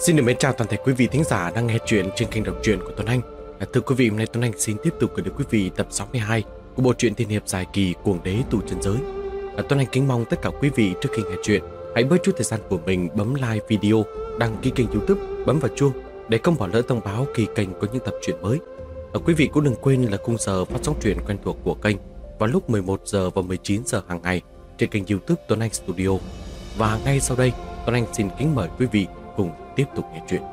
Xin được mến chào toàn thể quý vị thính giả đang nghe chuyện trên kênh đọc truyện của Tuấn Anh. Thưa quý vị, hôm nay Tuấn Anh xin tiếp tục gửi đến quý vị tập 62 của bộ truyện tiên hiệp dài kỳ Cuồng Đế Tù Chân Giới. Tuấn Anh kính mong tất cả quý vị trước khi nghe chuyện hãy bớt chút thời gian của mình bấm like video, đăng ký kênh YouTube, bấm vào chuông để không bỏ lỡ thông báo khi kênh có những tập truyện mới. Quý vị cũng đừng quên là khung giờ phát sóng truyện quen thuộc của kênh vào lúc 11 giờ và 19 giờ hàng ngày trên kênh YouTube Tuấn Anh Studio. Và ngay sau đây, Tuấn Anh xin kính mời quý vị cùng tiếp tục nghe chuyện.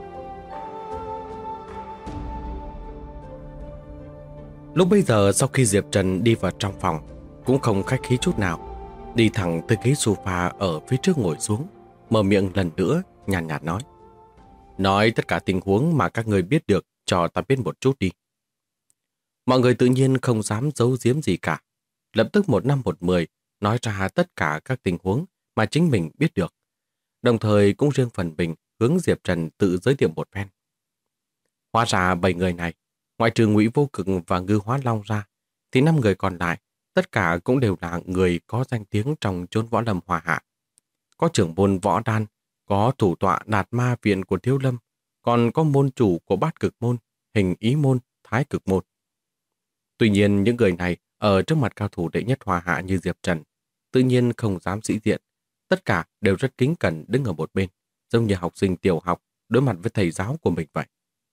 Lúc bây giờ sau khi Diệp Trần đi vào trong phòng, cũng không khách khí chút nào, đi thẳng tới ghế sofa ở phía trước ngồi xuống, mở miệng lần nữa nhàn nhạt nói: "Nói tất cả tình huống mà các người biết được cho ta biết một chút đi." Mọi người tự nhiên không dám giấu giếm gì cả, lập tức một năm một mười nói ra tất cả các tình huống mà chính mình biết được, đồng thời cũng riêng phần mình hướng Diệp Trần tự giới thiệu một phen. Hóa ra 7 người này, ngoại trừ Ngụy Vô Cực và Ngư Hóa Long ra, thì 5 người còn lại tất cả cũng đều là người có danh tiếng trong chốn võ lâm Hoa Hạ. Có trưởng môn Võ Đan, có thủ tọa Đạt Ma Viện của Thiếu Lâm, còn có môn chủ của Bát Cực Môn, Hình Ý Môn, Thái Cực Môn. Tuy nhiên những người này ở trước mặt cao thủ đệ nhất Hoa Hạ như Diệp Trần tự nhiên không dám sĩ diện, tất cả đều rất kính cẩn đứng ở một bên, giống như học sinh tiểu học đối mặt với thầy giáo của mình vậy.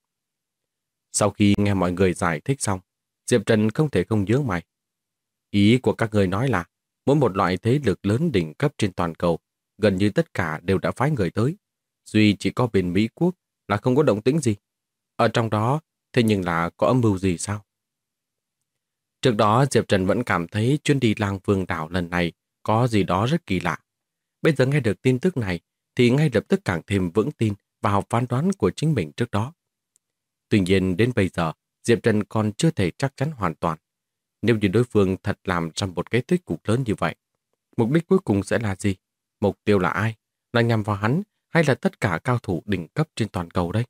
Sau khi nghe mọi người giải thích xong, Diệp Trần không thể không nhướng mày. Ý của các người nói là mỗi một loại thế lực lớn đỉnh cấp trên toàn cầu, gần như tất cả đều đã phái người tới, duy chỉ có bên Mỹ Quốc là không có động tĩnh gì. Ở trong đó, thế nhưng là có âm mưu gì sao? Trước đó Diệp Trần vẫn cảm thấy chuyến đi Lang Vương đảo lần này có gì đó rất kỳ lạ. Bây giờ nghe được tin tức này thì ngay lập tức càng thêm vững tin vào phán đoán của chính mình trước đó. Tuy nhiên đến bây giờ, Diệp Trần còn chưa thể chắc chắn hoàn toàn. Nếu như đối phương thật làm ra một cái tích cục lớn như vậy, mục đích cuối cùng sẽ là gì? Mục tiêu là ai? Là nhằm vào hắn hay là tất cả cao thủ đỉnh cấp trên toàn cầu đây?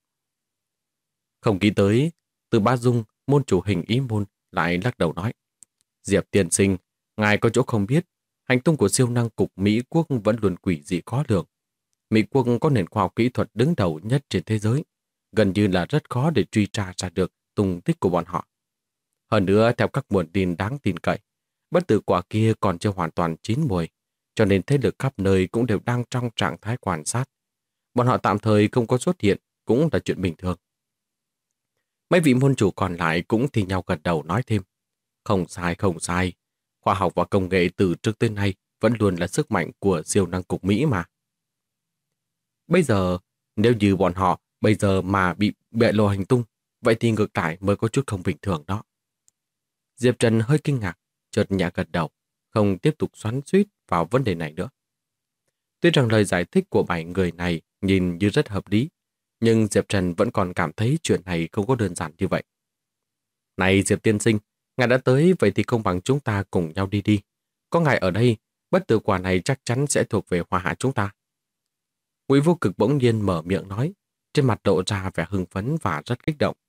Không nghĩ tới, Từ Bá Dung, môn chủ Hình Ý Môn lại lắc đầu nói: "Diệp tiên sinh, ngài có chỗ không biết, hành tung của siêu năng cục Mỹ Quốc vẫn luôn quỷ dị khó lường. Mỹ Quốc có nền khoa học kỹ thuật đứng đầu nhất trên thế giới, gần như là rất khó để truy tra ra được tung tích của bọn họ. Hơn nữa, theo các nguồn tin đáng tin cậy, bất tử quả kia còn chưa hoàn toàn chín mùi, cho nên thế lực khắp nơi cũng đều đang trong trạng thái quan sát. Bọn họ tạm thời không có xuất hiện cũng là chuyện bình thường." Mấy vị môn chủ còn lại cũng thì nhau gật đầu nói thêm: "Không sai, không sai. Khoa học và công nghệ từ trước tới nay vẫn luôn là sức mạnh của siêu năng cục Mỹ mà. Bây giờ, nếu như bọn họ bây giờ mà bị bại lộ hành tung, vậy thì ngược lại mới có chút không bình thường đó." Diệp Trần hơi kinh ngạc, chợt nhẹ gật đầu, không tiếp tục xoắn xuýt vào vấn đề này nữa. Tuy rằng lời giải thích của 7 người này nhìn như rất hợp lý, nhưng Diệp Trần vẫn còn cảm thấy chuyện này không có đơn giản như vậy. "Này Diệp tiên sinh, ngài đã tới, vậy thì không bằng chúng ta cùng nhau đi đi. Có ngài ở đây, bất tử quả này chắc chắn sẽ thuộc về Hoa Hạ chúng ta." Ngụy Vô Cực bỗng nhiên mở miệng nói, trên mặt lộ ra vẻ hưng phấn và rất kích động.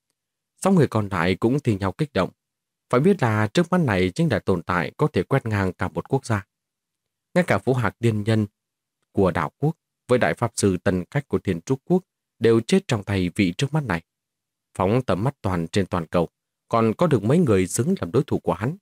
6 người còn lại cũng thì nhau kích động. Phải biết là trước mắt này chính là tồn tại có thể quét ngang cả một quốc gia. Ngay cả Vũ Hạc Tiên Nhân của đảo quốc với đại pháp sư Tần Cách của Thiên Trúc Quốc đều chết trong tay vị trước mắt này. Phóng tầm mắt toàn trên toàn cầu, còn có được mấy người xứng làm đối thủ của hắn.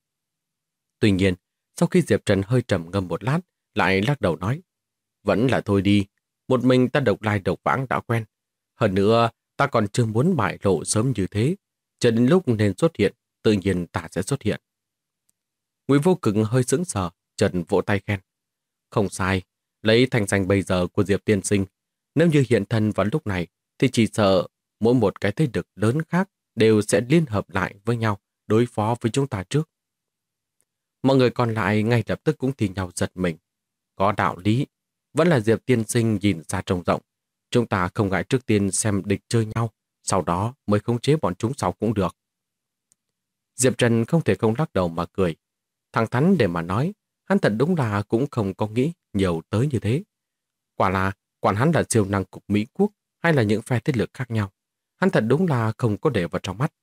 Tuy nhiên, sau khi Diệp Trần hơi trầm ngâm một lát, lại lắc đầu nói: "Vẫn là thôi đi, một mình ta độc lai độc vãng đã quen. Hơn nữa, ta còn chưa muốn bại lộ sớm như thế. Chờ đến lúc nên xuất hiện, tự nhiên ta sẽ xuất hiện." Ngụy Vô Cực hơi sững sờ, chợt vỗ tay khen: "Không sai, lấy thành danh bây giờ của Diệp tiên sinh, nếu như hiện thân vào lúc này, thì chỉ sợ mỗi một cái thế lực lớn khác đều sẽ liên hợp lại với nhau đối phó với chúng ta trước." Mọi người còn lại ngay lập tức cũng thì nhau giật mình. Có đạo lý, vẫn là Diệp tiên sinh nhìn ra trông rộng. Chúng ta không ngại trước tiên xem địch chơi nhau, sau đó mới khống chế bọn chúng sau cũng được. Diệp Trần không thể không lắc đầu mà cười. Thẳng thắn để mà nói, hắn thật đúng là cũng không có nghĩ nhiều tới như thế. Quả là, quản hắn là siêu năng cục Mỹ Quốc hay là những phe thế lực khác nhau, hắn thật đúng là không có để vào trong mắt.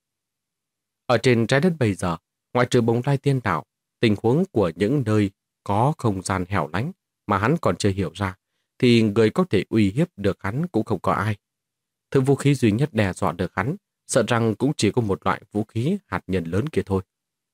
Ở trên trái đất bây giờ, ngoại trừ Bồng Lai Tiên Đảo, tình huống của những nơi có không gian hẻo lánh mà hắn còn chưa hiểu ra, thì người có thể uy hiếp được hắn cũng không có ai. Thứ vũ khí duy nhất đe dọa được hắn, sợ rằng cũng chỉ có một loại vũ khí hạt nhân lớn kia thôi.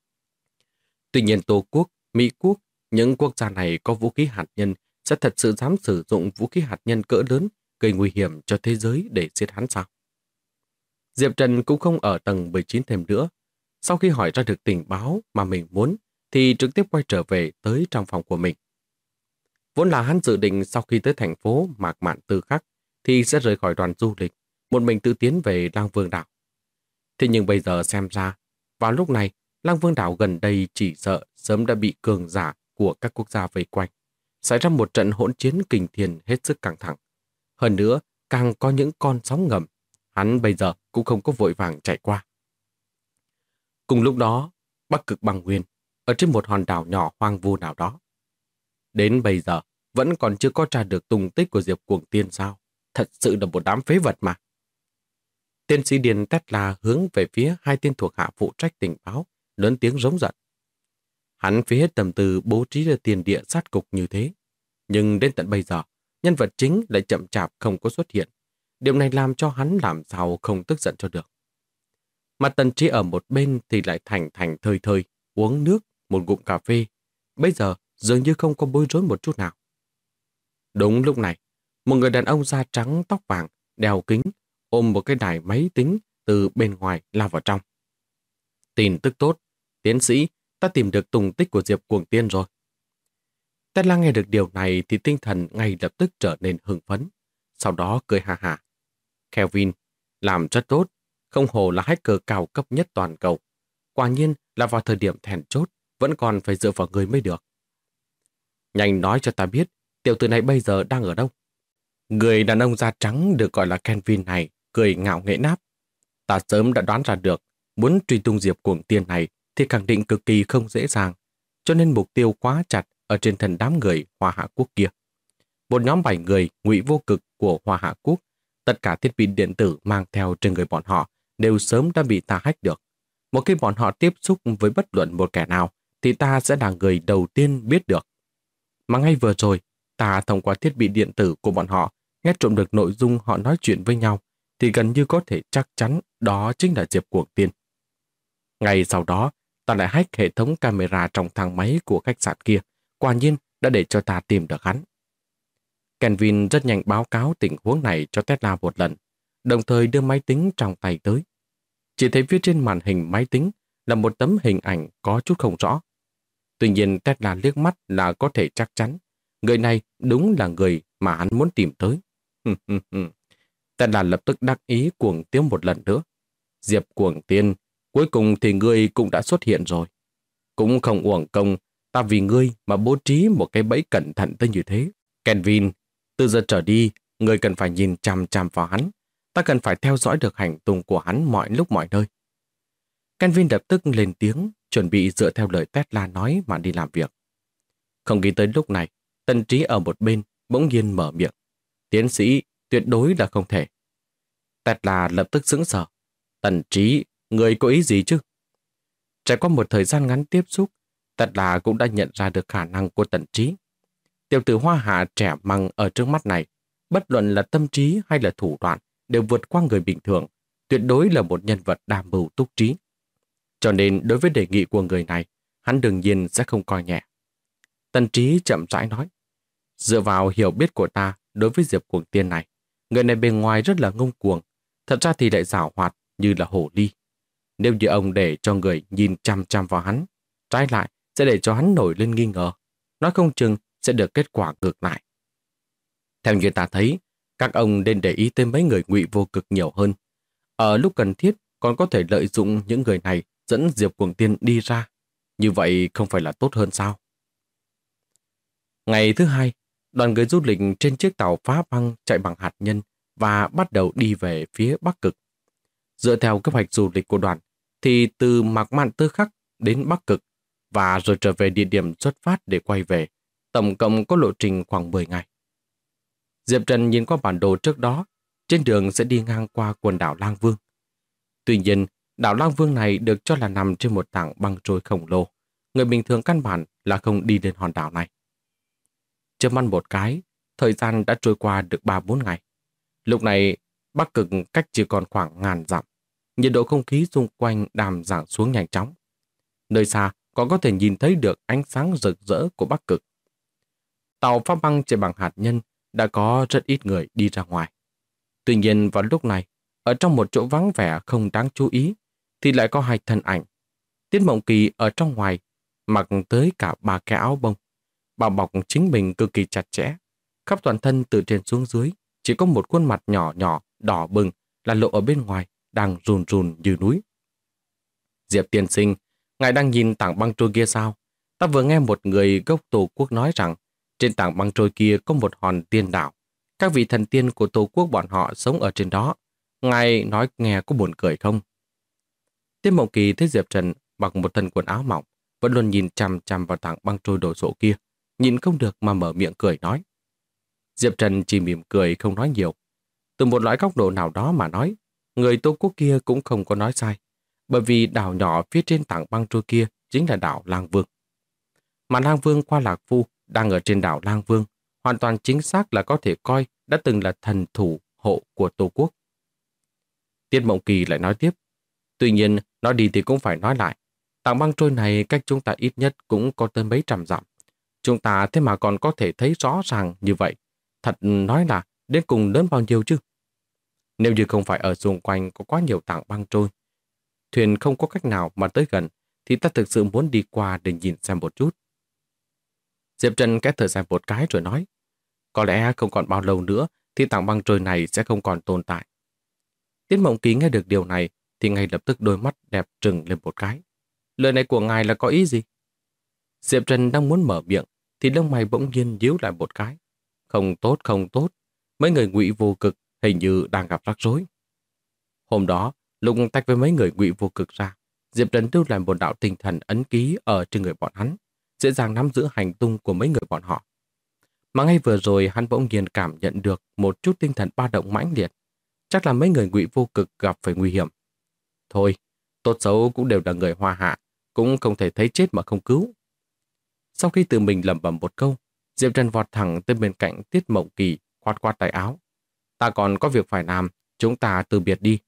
Tuy nhiên Tô Quốc, Mỹ Quốc, những quốc gia này có vũ khí hạt nhân sẽ thật sự dám sử dụng vũ khí hạt nhân cỡ lớn gây nguy hiểm cho thế giới để giết hắn sao? Diệp Trần cũng không ở tầng 19 thêm nữa. Sau khi hỏi ra được tình báo mà mình muốn, thì trực tiếp quay trở về tới trong phòng của mình. Vốn là hắn dự định sau khi tới thành phố Mạc Mạn Tư Khắc thì sẽ rời khỏi đoàn du lịch, một mình tự tiến về Lang Vương đảo. Thế nhưng bây giờ xem ra, vào lúc này, Lang Vương đảo gần đây chỉ sợ sớm đã bị cường giả của các quốc gia vây quanh, xảy ra một trận hỗn chiến kinh thiên hết sức căng thẳng. Hơn nữa, càng có những con sóng ngầm, hắn bây giờ cũng không có vội vàng chạy qua. Cùng lúc đó, Bắc Cực Băng Nguyên, ở trên một hòn đảo nhỏ hoang vu nào đó. Đến bây giờ, vẫn còn chưa có tra được tung tích của Diệp Cuồng Tiên sao? Thật sự là một đám phế vật mà. Tiến sĩ Điền Tesla hướng về phía hai tên thuộc hạ phụ trách tình báo, lớn tiếng rống giận. Hắn phí hết tâm tư bố trí ra tiền địa sát cục như thế. Nhưng đến tận bây giờ, nhân vật chính lại chậm chạp không có xuất hiện. Điều này làm cho hắn làm sao không tức giận cho được. Mà Tần Trí ở một bên thì lại thành thành thơi thơi, uống nước, một ngụm cà phê. Bây giờ dường như không có bối rối một chút nào. Đúng lúc này, một người đàn ông da trắng tóc vàng, đeo kính, ôm một cái đài máy tính từ bên ngoài lao vào trong. Tin tức tốt, tiến sĩ, ta tìm được tung tích của Diệp Cuồng Tiên rồi. Tesla nghe được điều này thì tinh thần ngay lập tức trở nên hưng phấn. Sau đó cười ha hả. Kelvin, làm rất tốt, không hổ là hacker cao cấp nhất toàn cầu. Quả nhiên là vào thời điểm then chốt, vẫn còn phải dựa vào người mới được. Nhanh nói cho ta biết, tiểu tử này bây giờ đang ở đâu? Người đàn ông da trắng được gọi là Kelvin này, cười ngạo nghễ náp. Ta sớm đã đoán ra được, muốn truy tung Diệp Cuồng Tiên này thì khẳng định cực kỳ không dễ dàng, cho nên mục tiêu quá chặt ở trên thân đám người Hoa Hạ Quốc kia. Một nhóm 7 người ngụy vô cực của Hoa Hạ Quốc, tất cả thiết bị điện tử mang theo trên người bọn họ đều sớm đã bị ta hack được. Một khi bọn họ tiếp xúc với bất luận một kẻ nào, thì ta sẽ là người đầu tiên biết được. Mà ngay vừa rồi, ta thông qua thiết bị điện tử của bọn họ nghe trộm được nội dung họ nói chuyện với nhau, thì gần như có thể chắc chắn đó chính là Diệp Cuồng Tiên. Ngay sau đó, ta lại hack hệ thống camera trong thang máy của khách sạn kia, quả nhiên đã để cho ta tìm được hắn. Kelvin rất nhanh báo cáo tình huống này cho Tesla một lần, đồng thời đưa máy tính trong tay tới. Chỉ thấy phía trên màn hình máy tính là một tấm hình ảnh có chút không rõ. Tuy nhiên Tesla liếc mắt là có thể chắc chắn, người này đúng là người mà hắn muốn tìm tới. Tesla lập tức đắc ý cuồng tiếu một lần nữa. Diệp Cuồng Tiên, cuối cùng thì ngươi cũng đã xuất hiện rồi. Cũng không uổng công, ta vì ngươi mà bố trí một cái bẫy cẩn thận tới như thế. Kelvin, từ giờ trở đi, ngươi cần phải nhìn chằm chằm vào hắn. Ta cần phải theo dõi được hành tung của hắn mọi lúc mọi nơi. Kelvin lập tức lên tiếng, chuẩn bị dựa theo lời Tesla nói mà đi làm việc. Không nghĩ tới lúc này, Tần Trí ở một bên bỗng nhiên mở miệng. Tiến sĩ, tuyệt đối là không thể. Tesla lập tức sững sờ. Tần Trí, người có ý gì chứ? Trải qua một thời gian ngắn tiếp xúc, Tesla cũng đã nhận ra được khả năng của Tần Trí. Tiểu tử Hoa Hạ trẻ măng ở trước mắt này, bất luận là tâm trí hay là thủ đoạn, đều vượt qua người bình thường, tuyệt đối là một nhân vật đa mưu túc trí. Cho nên đối với đề nghị của người này, hắn đương nhiên sẽ không coi nhẹ. Tần Trí chậm rãi nói, dựa vào hiểu biết của ta đối với Diệp Cuồng Tiên này, người này bề ngoài rất là ngông cuồng, thật ra thì lại giảo hoạt như là hổ ly. Nếu như ông để cho người nhìn chăm chăm vào hắn, trái lại sẽ để cho hắn nổi lên nghi ngờ, nói không chừng sẽ được kết quả ngược lại. Theo như ta thấy, các ông nên để ý tới mấy người ngụy vô cực nhiều hơn. Ở lúc cần thiết còn có thể lợi dụng những người này dẫn Diệp Cuồng Tiên đi ra. Như vậy không phải là tốt hơn sao? Ngày thứ hai, đoàn người du lịch trên chiếc tàu phá băng chạy bằng hạt nhân và bắt đầu đi về phía Bắc Cực. Dựa theo kế hoạch du lịch của đoàn, thì từ Mạc Mạn Tư Khắc đến Bắc Cực và rồi trở về địa điểm xuất phát để quay về, tổng cộng có lộ trình khoảng 10 ngày. Diệp Trần nhìn qua bản đồ trước đó, trên đường sẽ đi ngang qua quần đảo Lang Vương. Tuy nhiên, đảo Lang Vương này được cho là nằm trên một tảng băng trôi khổng lồ. Người bình thường căn bản là không đi đến hòn đảo này. Chớp mắt một cái, Thời gian đã trôi qua được 3-4 ngày. Lúc này, Bắc Cực cách chỉ còn khoảng 1000 dặm. Nhiệt độ không khí xung quanh đang giảm xuống nhanh chóng. Nơi xa còn có thể nhìn thấy được ánh sáng rực rỡ của Bắc Cực. Tàu phá băng chạy bằng hạt nhân đã có rất ít người đi ra ngoài. Tuy nhiên vào lúc này, ở trong một chỗ vắng vẻ không đáng chú ý, thì lại có hai thân ảnh. Tiết Mộng Kỳ ở trong ngoài, mặc tới cả 3 cái áo bông, bao bọc chính mình cực kỳ chặt chẽ. Khắp toàn thân từ trên xuống dưới, chỉ có một khuôn mặt nhỏ nhỏ, đỏ bừng, là lộ ở bên ngoài, đang run run như núi. Diệp tiên sinh, ngài đang nhìn tảng băng trôi kia sao? Ta vừa nghe một người gốc Tổ quốc nói rằng, trên tảng băng trôi kia có một hòn tiên đảo. Các vị thần tiên của Tổ quốc bọn họ sống ở trên đó. Ngài nói nghe có buồn cười không? Tiết Mộng Kỳ thấy Diệp Trần mặc một thân quần áo mỏng, vẫn luôn nhìn chằm chằm vào tảng băng trôi đổ sộ kia, nhìn không được mà mở miệng cười nói. Diệp Trần chỉ mỉm cười không nói nhiều. Từ một loại góc độ nào đó mà nói, người Tô Quốc kia cũng không có nói sai, bởi vì đảo nhỏ phía trên tảng băng trôi kia chính là đảo Lang Vương. Mà Lang Vương Qua Lạc Phu đang ở trên đảo Lang Vương, hoàn toàn chính xác là có thể coi đã từng là thần thủ hộ của Tô Quốc. Tiết Mộng Kỳ lại nói tiếp, tuy nhiên nói đi thì cũng phải nói lại, tảng băng trôi này cách chúng ta ít nhất cũng có tới mấy trăm dặm. Chúng ta thế mà còn có thể thấy rõ ràng như vậy, thật nói là đến cùng lớn bao nhiêu chứ? Nếu như không phải ở xung quanh có quá nhiều tảng băng trôi, thuyền không có cách nào mà tới gần, thì ta thực sự muốn đi qua để nhìn xem một chút. Diệp Trần kết thở dài một cái rồi nói, có lẽ không còn bao lâu nữa thì tảng băng trôi này sẽ không còn tồn tại. Tiết Mộng Kỳ nghe được điều này thì ngay lập tức đôi mắt đẹp trừng lên một cái. Lời này của ngài là có ý gì? Diệp Trần đang muốn mở miệng thì lông mày bỗng nhiên nhíu lại một cái. Không tốt, không tốt. Mấy người Ngụy Vô Cực hình như đang gặp rắc rối. Hôm đó, lúc tách với mấy người Ngụy Vô Cực ra, Diệp Trần lưu lại một đạo tinh thần ấn ký ở trên người bọn hắn, dễ dàng nắm giữ hành tung của mấy người bọn họ. Mà ngay vừa rồi hắn bỗng nhiên cảm nhận được một chút tinh thần ba động mãnh liệt. Chắc là mấy người Ngụy Vô Cực gặp phải nguy hiểm. Thôi, tốt xấu cũng đều là người Hoa Hạ, cũng không thể thấy chết mà không cứu. Sau khi tự mình lẩm bẩm một câu, Diệp Trần vọt thẳng tới bên cạnh Tiết Mộng Kỳ, khoát khoát tay áo. Ta còn có việc phải làm, chúng ta từ biệt đi.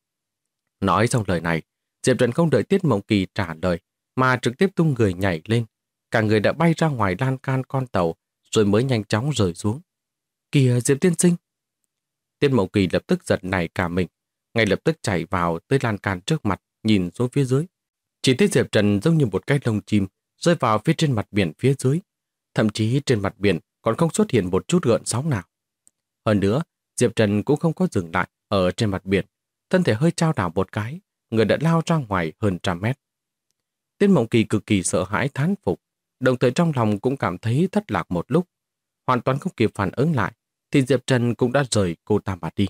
Nói xong lời này, Diệp Trần không đợi Tiết Mộng Kỳ trả lời, mà trực tiếp tung người nhảy lên. Cả người đã bay ra ngoài lan can con tàu, rồi mới nhanh chóng rơi xuống. Kìa Diệp tiên sinh! Tiết Mộng Kỳ lập tức giật nảy cả mình, ngay lập tức chạy vào tới lan can trước mặt, nhìn xuống phía dưới. Chỉ thấy Diệp Trần giống như một cái lông chim rơi vào phía trên mặt biển phía dưới. Thậm chí trên mặt biển còn không xuất hiện một chút gợn sóng nào. Hơn nữa, Diệp Trần cũng không có dừng lại ở trên mặt biển. Thân thể hơi trao đảo một cái, người đã lao ra ngoài hơn 100 mét. Tiết Mộng Kỳ cực kỳ sợ hãi thán phục, đồng thời trong lòng cũng cảm thấy thất lạc một lúc. Hoàn toàn không kịp phản ứng lại, thì Diệp Trần cũng đã rời cô ta mà đi.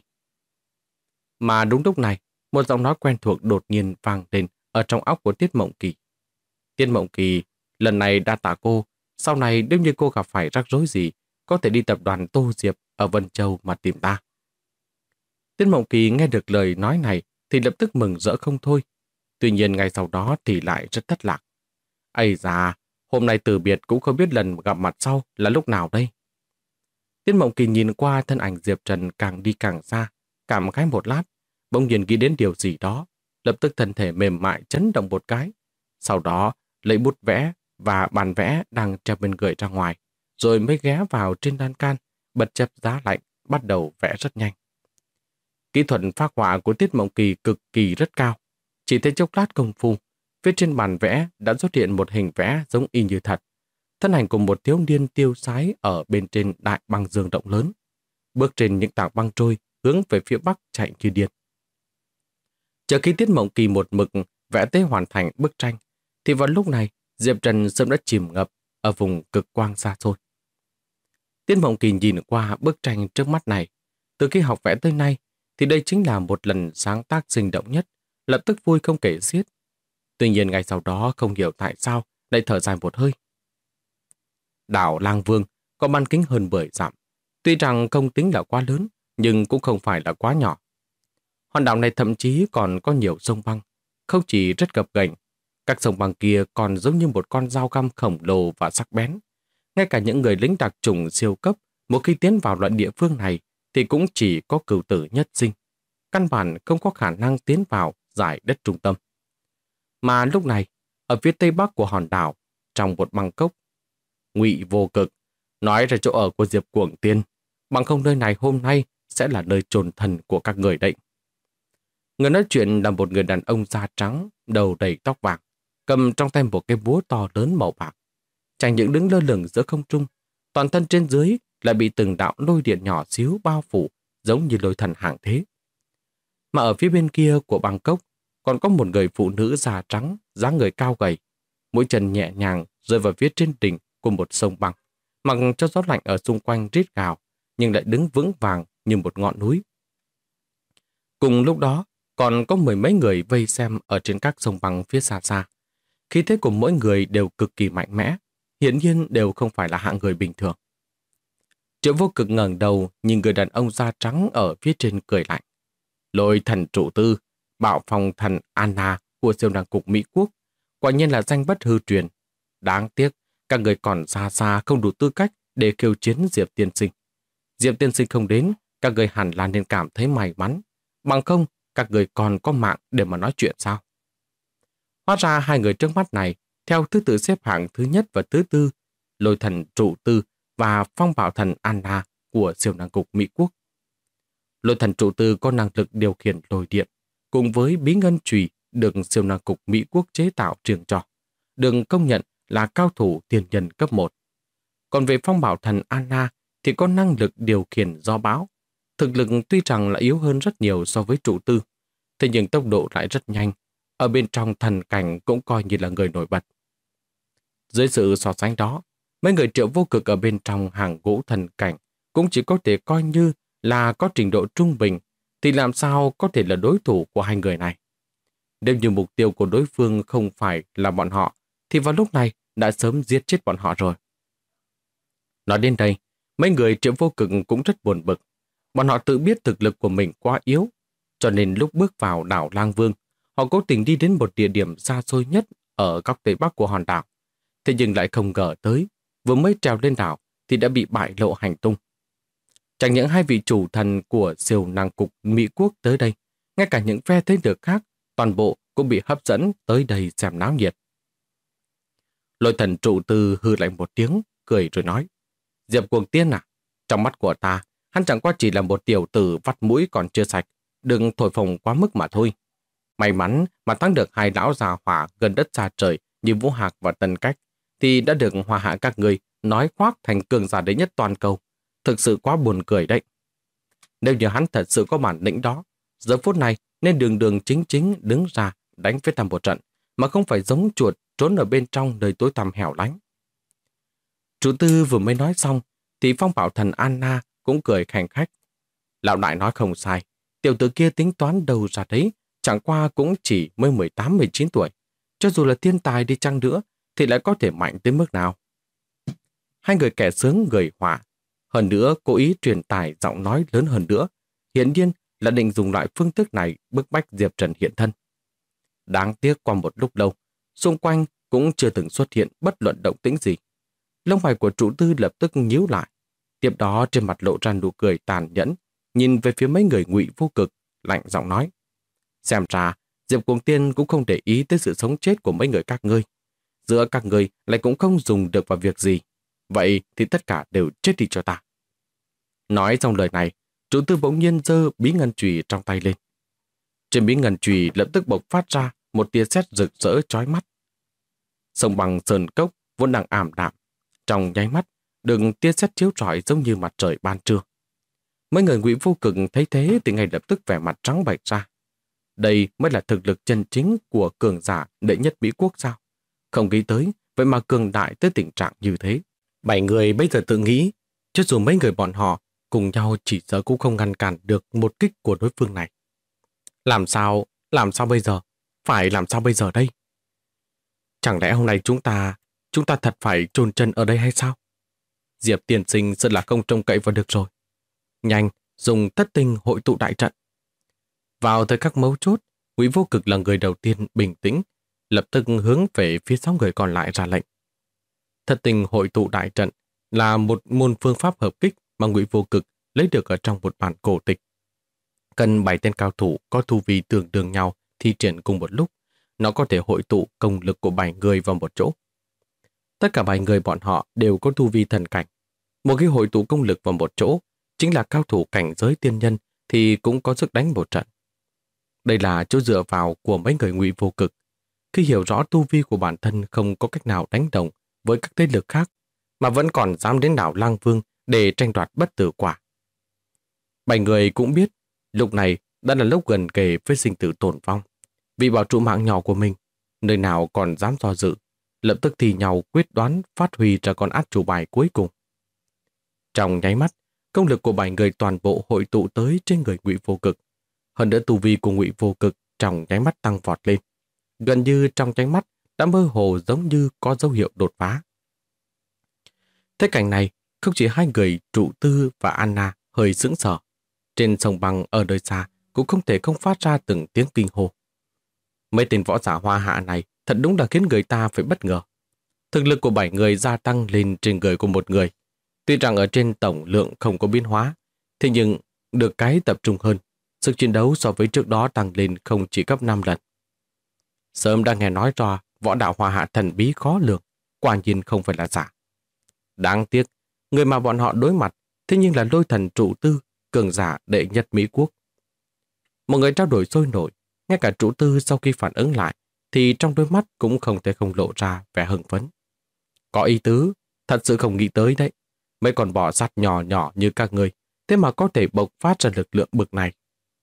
Mà đúng lúc này, một giọng nói quen thuộc đột nhiên vang lên ở trong óc của Tiết Mộng Kỳ. Tiết Mộng Kỳ, lần này đa tạ cô, sau này nếu như cô gặp phải rắc rối gì, có thể đi tập đoàn Tô Diệp ở Vân Châu mà tìm ta. Tiết Mộng Kỳ nghe được lời nói này thì lập tức mừng rỡ không thôi. Tuy nhiên ngay sau đó thì lại rất thất lạc. Ây da, hôm nay từ biệt cũng không biết lần gặp mặt sau là lúc nào đây. Tiết Mộng Kỳ nhìn qua thân ảnh Diệp Trần càng đi càng xa, cảm khái một lát, bỗng nhiên nghĩ đến điều gì đó, lập tức thân thể mềm mại chấn động một cái. Sau đó lấy bút vẽ và bàn vẽ đang treo bên người ra ngoài, rồi mới ghé vào trên lan can, bật chập giá lạnh, bắt đầu vẽ rất nhanh. Kỹ thuật phác họa của Tiết Mộng Kỳ cực kỳ rất cao. Chỉ thấy chốc lát công phu, phía trên bàn vẽ đã xuất hiện một hình vẽ giống y như thật. Thân ảnh của một thiếu niên tiêu sái ở bên trên đại băng dương rộng lớn, bước trên những tảng băng trôi hướng về phía bắc chạy như điên. Chờ khi Tiết Mộng Kỳ một mực vẽ tới hoàn thành bức tranh, thì vào lúc này Diệp Trần sớm đã chìm ngập ở vùng cực quang xa xôi. Tiết Mộng Kỳ nhìn qua bức tranh trước mắt này, từ khi học vẽ tới nay thì đây chính là một lần sáng tác sinh động nhất, lập tức vui không kể xiết. Tuy nhiên ngay sau đó không hiểu tại sao lại thở dài một hơi. Đảo Lang Vương có bán kính hơn 10 dặm, tuy rằng không tính là quá lớn, nhưng cũng không phải là quá nhỏ. Hòn đảo này thậm chí còn có nhiều sông băng, không chỉ rất gập ghềnh, các sông băng kia còn giống như một con dao găm khổng lồ và sắc bén. Ngay cả những người lính đặc chủng siêu cấp Một khi tiến vào loại địa phương này thì cũng chỉ có cửu tử nhất sinh. Căn bản không có khả năng tiến vào giải đất trung tâm. Mà lúc này, ở phía tây bắc của hòn đảo, trong một băng cốc, Ngụy Vô Cực nói ra chỗ ở của Diệp Cuồng Tiên, bằng không nơi này hôm nay sẽ là nơi chôn thần của các người đấy. Người nói chuyện là một người đàn ông da trắng, đầu đầy tóc vàng, cầm trong tay một cái búa to lớn màu bạc. Chẳng những đứng lơ lửng giữa không trung, toàn thân trên dưới lại bị từng đạo lôi điện nhỏ xíu bao phủ, giống như lôi thần hàng thế. Mà ở phía bên kia của băng cốc, còn có một người phụ nữ da trắng, dáng người cao gầy, mũi chân nhẹ nhàng rơi vào phía trên đỉnh của một sông băng, mặc cho gió lạnh ở xung quanh rít gào, nhưng lại đứng vững vàng như một ngọn núi. Cùng lúc đó, còn có mười mấy người vây xem ở trên các sông băng phía xa xa. Khí thế của mỗi người đều cực kỳ mạnh mẽ, hiển nhiên đều không phải là hạng người bình thường. Triệu Vô Cực ngẩng đầu nhìn người đàn ông da trắng ở phía trên cười lạnh. Lôi thần trụ tư, bạo phong thần Anna của siêu năng cục Mỹ Quốc, quả nhiên là danh bất hư truyền. Đáng tiếc, các người còn xa xa không đủ tư cách để khiêu chiến Diệp Tiên Sinh. Diệp Tiên Sinh không đến, các người hẳn là nên cảm thấy may mắn. Bằng không, các người còn có mạng để mà nói chuyện sao? Hóa ra hai người trước mắt này, theo thứ tự xếp hạng thứ nhất và thứ tư, lôi thần trụ tư và phong bảo thần Anna của siêu năng cục Mỹ Quốc. Lôi thần trụ tư có năng lực điều khiển lôi điện, cùng với bí ngân chùy được siêu năng cục Mỹ Quốc chế tạo riêng cho, được công nhận là cao thủ tiền nhân cấp 1. Còn về phong bảo thần Anna thì có năng lực điều khiển gió bão. Thực lực tuy rằng là yếu hơn rất nhiều so với trụ tư, thế nhưng tốc độ lại rất nhanh. Ở bên trong thần cảnh cũng coi như là người nổi bật. Dưới sự so sánh đó, mấy người Triệu Vô Cực ở bên trong hàng ngũ thần cảnh cũng chỉ có thể coi như là có trình độ trung bình, thì làm sao có thể là đối thủ của hai người này. Nếu như mục tiêu của đối phương không phải là bọn họ, thì vào lúc này đã sớm giết chết bọn họ rồi. Nói đến đây, mấy người Triệu Vô Cực cũng rất buồn bực. Bọn họ tự biết thực lực của mình quá yếu, cho nên lúc bước vào đảo Lang Vương, họ cố tình đi đến một địa điểm xa xôi nhất ở góc tây bắc của hòn đảo. Thế nhưng lại không ngờ tới, vừa mới trèo lên đảo thì đã bị bại lộ hành tung. Chẳng những hai vị chủ thần của siêu năng cục Mỹ Quốc tới đây, ngay cả những phe thế lực khác, toàn bộ cũng bị hấp dẫn tới đây xem náo nhiệt. Lôi thần trụ tư hư lạnh một tiếng, cười rồi nói: Diệp Cuồng Tiên à, trong mắt của ta, hắn chẳng qua chỉ là một tiểu tử vắt mũi còn chưa sạch, đừng thổi phồng quá mức mà thôi. May mắn mà thắng được hai lão già hỏa gần đất xa trời như Vũ Hạc và Tân Cách, thì đã được hòa hạ các người nói khoác thành cường giả đệ nhất toàn cầu. Thực sự quá buồn cười đấy. Nếu như hắn thật sự có bản lĩnh đó, giờ phút này nên đường đường chính chính đứng ra đánh với ta một trận, mà không phải giống chuột trốn ở bên trong nơi tối tăm hẻo lánh. Chủ tư vừa mới nói xong, thì phong bảo thần Anna cũng cười khanh khách. Lão đại nói không sai, tiểu tử kia tính toán đầu ra đấy, chẳng qua cũng chỉ mới 18-19 tuổi. Cho dù là thiên tài đi chăng nữa, thì lại có thể mạnh tới mức nào? Hai người kẻ sướng người họa, hơn nữa cố ý truyền tải giọng nói lớn hơn nữa, hiển nhiên là định dùng loại phương thức này bức bách Diệp Trần hiện thân. Đáng tiếc qua một lúc lâu, xung quanh cũng chưa từng xuất hiện bất luận động tĩnh gì. Lông mày của trụ tư lập tức nhíu lại. Tiếp đó trên mặt lộ ra nụ cười tàn nhẫn, nhìn về phía mấy người Ngụy Vô Cực, lạnh giọng nói: Xem ra, Diệp Cuồng Tiên cũng không để ý tới sự sống chết của mấy người các ngươi. Giữa các ngươi lại cũng không dùng được vào việc gì. Vậy thì tất cả đều chết đi cho ta. Nói xong lời này, trụ tư bỗng nhiên giơ bí ngân chùy trong tay lên. Trên bí ngân chùy lập tức bộc phát ra một tia sét rực rỡ chói mắt. Sông bằng sơn cốc vốn đang ảm đạm, trong nháy mắt, đường tia sét chiếu rọi giống như mặt trời ban trưa. Mấy người Ngụy Vô Cực thấy thế thì ngay lập tức vẻ mặt trắng bệch ra. Đây mới là thực lực chân chính của cường giả đệ nhất Mỹ Quốc sao? Không nghĩ tới, vậy mà cường đại tới tình trạng như thế. 7 người bây giờ tự nghĩ, cho dù mấy người bọn họ cùng nhau chỉ sợ cũng không ngăn cản được một kích của đối phương này. Làm sao bây giờ? Phải làm sao bây giờ đây? Chẳng lẽ hôm nay chúng ta thật phải chôn chân ở đây hay sao? Diệp tiên sinh rất là không trông cậy vào được rồi. Nhanh, dùng thất tinh hội tụ đại trận. Vào thời khắc mấu chốt, Ngụy Vô Cực là người đầu tiên bình tĩnh, lập tức hướng về phía 6 người còn lại ra lệnh. Thất tinh hội tụ đại trận là một môn phương pháp hợp kích mà Ngụy Vô Cực lấy được ở trong một bản cổ tịch. Cần 7 tên cao thủ có tu vi tương đương nhau thi triển cùng một lúc, nó có thể hội tụ công lực của 7 người vào một chỗ. Tất cả 7 người bọn họ đều có tu vi thần cảnh. Một khi hội tụ công lực vào một chỗ, chính là cao thủ cảnh giới tiên nhân thì cũng có sức đánh một trận. Đây là chỗ dựa vào của mấy người Ngụy Vô Cực. Khi hiểu rõ tu vi của bản thân không có cách nào đánh đồng với các thế lực khác, mà vẫn còn dám đến đảo Lang Vương để tranh đoạt bất tử quả. 7 người cũng biết, lúc này đã là lúc gần kề với sinh tử tồn vong. Vì bảo trụ mạng nhỏ của mình, nơi nào còn dám do dự, lập tức thì nhau quyết đoán phát huy ra con át chủ bài cuối cùng. Trong nháy mắt, công lực của 7 người toàn bộ hội tụ tới trên người Ngụy Vô Cực. Hơn nữa tu vi của Ngụy Vô Cực trong nháy mắt tăng vọt lên. Gần như trong nháy mắt đã mơ hồ giống như có dấu hiệu đột phá. Thế cảnh này, không chỉ hai người Trụ Tư và Anna hơi sững sờ. Trên sông băng ở nơi xa cũng không thể không phát ra từng tiếng kinh hô. Mấy tên võ giả Hoa Hạ này thật đúng là khiến người ta phải bất ngờ. Thực lực của 7 người gia tăng lên trên người của một người. Tuy rằng ở trên tổng lượng không có biến hóa, thế nhưng được cái tập trung hơn. Sức chiến đấu so với trước đó tăng lên không chỉ gấp 5 lần. Sớm đã nghe nói rõ võ đạo Hoa Hạ thần bí khó lường, quả nhiên không phải là giả. Đáng tiếc, người mà bọn họ đối mặt thế nhưng là Lôi Thần Trụ Tư, cường giả đệ nhất Mỹ Quốc. Một người trao đổi sôi nổi, ngay cả Trụ Tư sau khi phản ứng lại thì trong đôi mắt cũng không thể không lộ ra vẻ hưng phấn. Có ý tứ, thật sự không nghĩ tới đấy. Mấy con bò sát nhỏ nhỏ như các người, thế mà có thể bộc phát ra lực lượng bực này.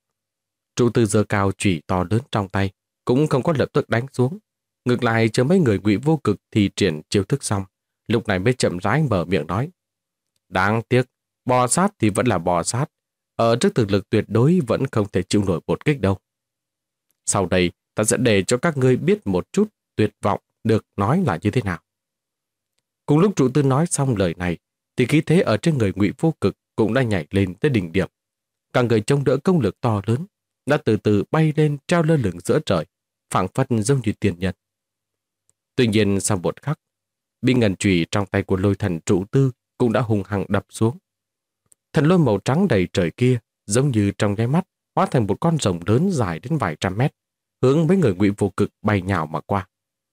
Trụ Tư giơ cao chủy to lớn trong tay, cũng không có lập tức đánh xuống. Ngược lại chờ mấy người Ngụy Vô Cực thì triển chiêu thức xong, lúc này mới chậm rãi mở miệng nói. Đáng tiếc, bò sát thì vẫn là bò sát. Ở trước thực lực tuyệt đối vẫn không thể chịu nổi một kích đâu. Sau đây, ta sẽ để cho các ngươi biết một chút tuyệt vọng được nói là như thế nào. Cùng lúc Trụ Tư nói xong lời này, thì khí thế ở trên người Ngụy Vô Cực cũng đã nhảy lên tới đỉnh điểm. Cả người trông đỡ công lực to lớn, đã từ từ bay lên treo lơ lửng giữa trời, phảng phất giống như tiền nhân. Tuy nhiên sau một khắc, bị ngân chùy trong tay của Lôi Thần Trụ Tư cũng đã hùng hăng đập xuống. Thần lôi màu trắng đầy trời kia, giống như trong nháy mắt, hóa thành một con rồng lớn dài đến vài trăm mét, hướng mấy người Ngụy Vô Cực bay nhào mà qua.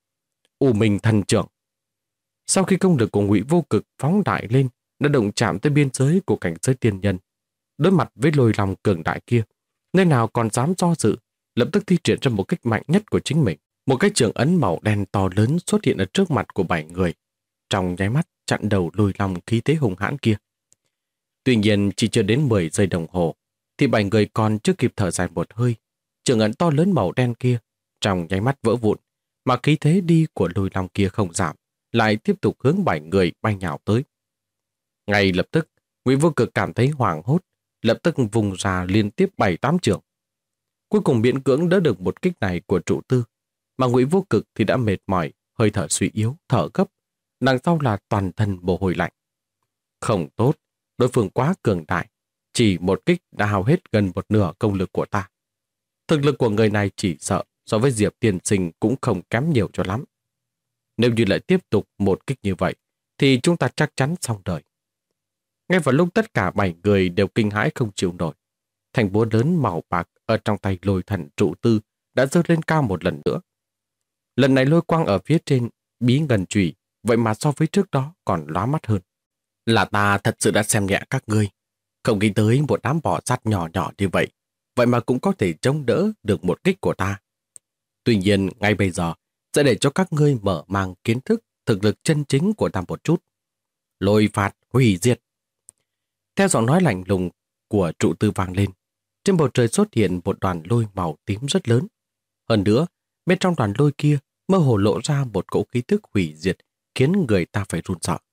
U Minh Thần Trưởng. Sau khi công lực của Ngụy Vô Cực phóng đại lên, đã động chạm tới biên giới của cảnh giới tiên nhân, đối mặt với Lôi Long cường đại kia, nơi nào còn dám do dự, lập tức thi triển ra một kích mạnh nhất của chính mình. Một cái trường ấn màu đen to lớn xuất hiện ở trước mặt của 7 người, trong nháy mắt chặn đầu Lôi Long khí thế hùng hãn kia. Tuy nhiên chỉ chưa đến 10 giây đồng hồ, thì 7 người còn chưa kịp thở dài một hơi, trường ấn to lớn màu đen kia trong nháy mắt vỡ vụn, mà khí thế đi của Lôi Long kia không giảm, lại tiếp tục hướng 7 người bay nhào tới. Ngay lập tức, Ngụy Vô Cực cảm thấy hoảng hốt, lập tức vùng ra liên tiếp 7-8 trường. Cuối cùng miễn cưỡng đỡ được một kích này của Trụ Tư, mà Ngụy Vô Cực thì đã mệt mỏi, hơi thở suy yếu, thở gấp, đằng sau là toàn thân mồ hôi lạnh. Không tốt, đối phương quá cường đại, chỉ một kích đã hao hết gần một nửa công lực của ta. Thực lực của người này chỉ sợ so với Diệp Tiên Sinh cũng không kém nhiều cho lắm. Nếu như lại tiếp tục một kích như vậy, thì chúng ta chắc chắn xong đời. Ngay vào lúc tất cả 7 người đều kinh hãi không chịu nổi, thanh búa lớn màu bạc ở trong tay Lôi Thần Trụ Tư đã giơ lên cao một lần nữa. Lần này lôi quang ở phía trên bí ngân chùy, vậy mà so với trước đó còn lóa mắt hơn. Là ta thật sự đã xem nhẹ các ngươi, không nghĩ tới một đám bò sát nhỏ nhỏ như vậy, vậy mà cũng có thể chống đỡ được một kích của ta. Tuy nhiên, ngay bây giờ, sẽ để cho các ngươi mở mang kiến thức thực lực chân chính của ta một chút. Lôi phạt hủy diệt. Theo giọng nói lạnh lùng của Trụ Tư vang lên, trên bầu trời xuất hiện một đoàn lôi màu tím rất lớn. Hơn nữa, bên trong đoàn lôi kia mơ hồ lộ ra một cỗ khí tức hủy diệt khiến người ta phải run sợ.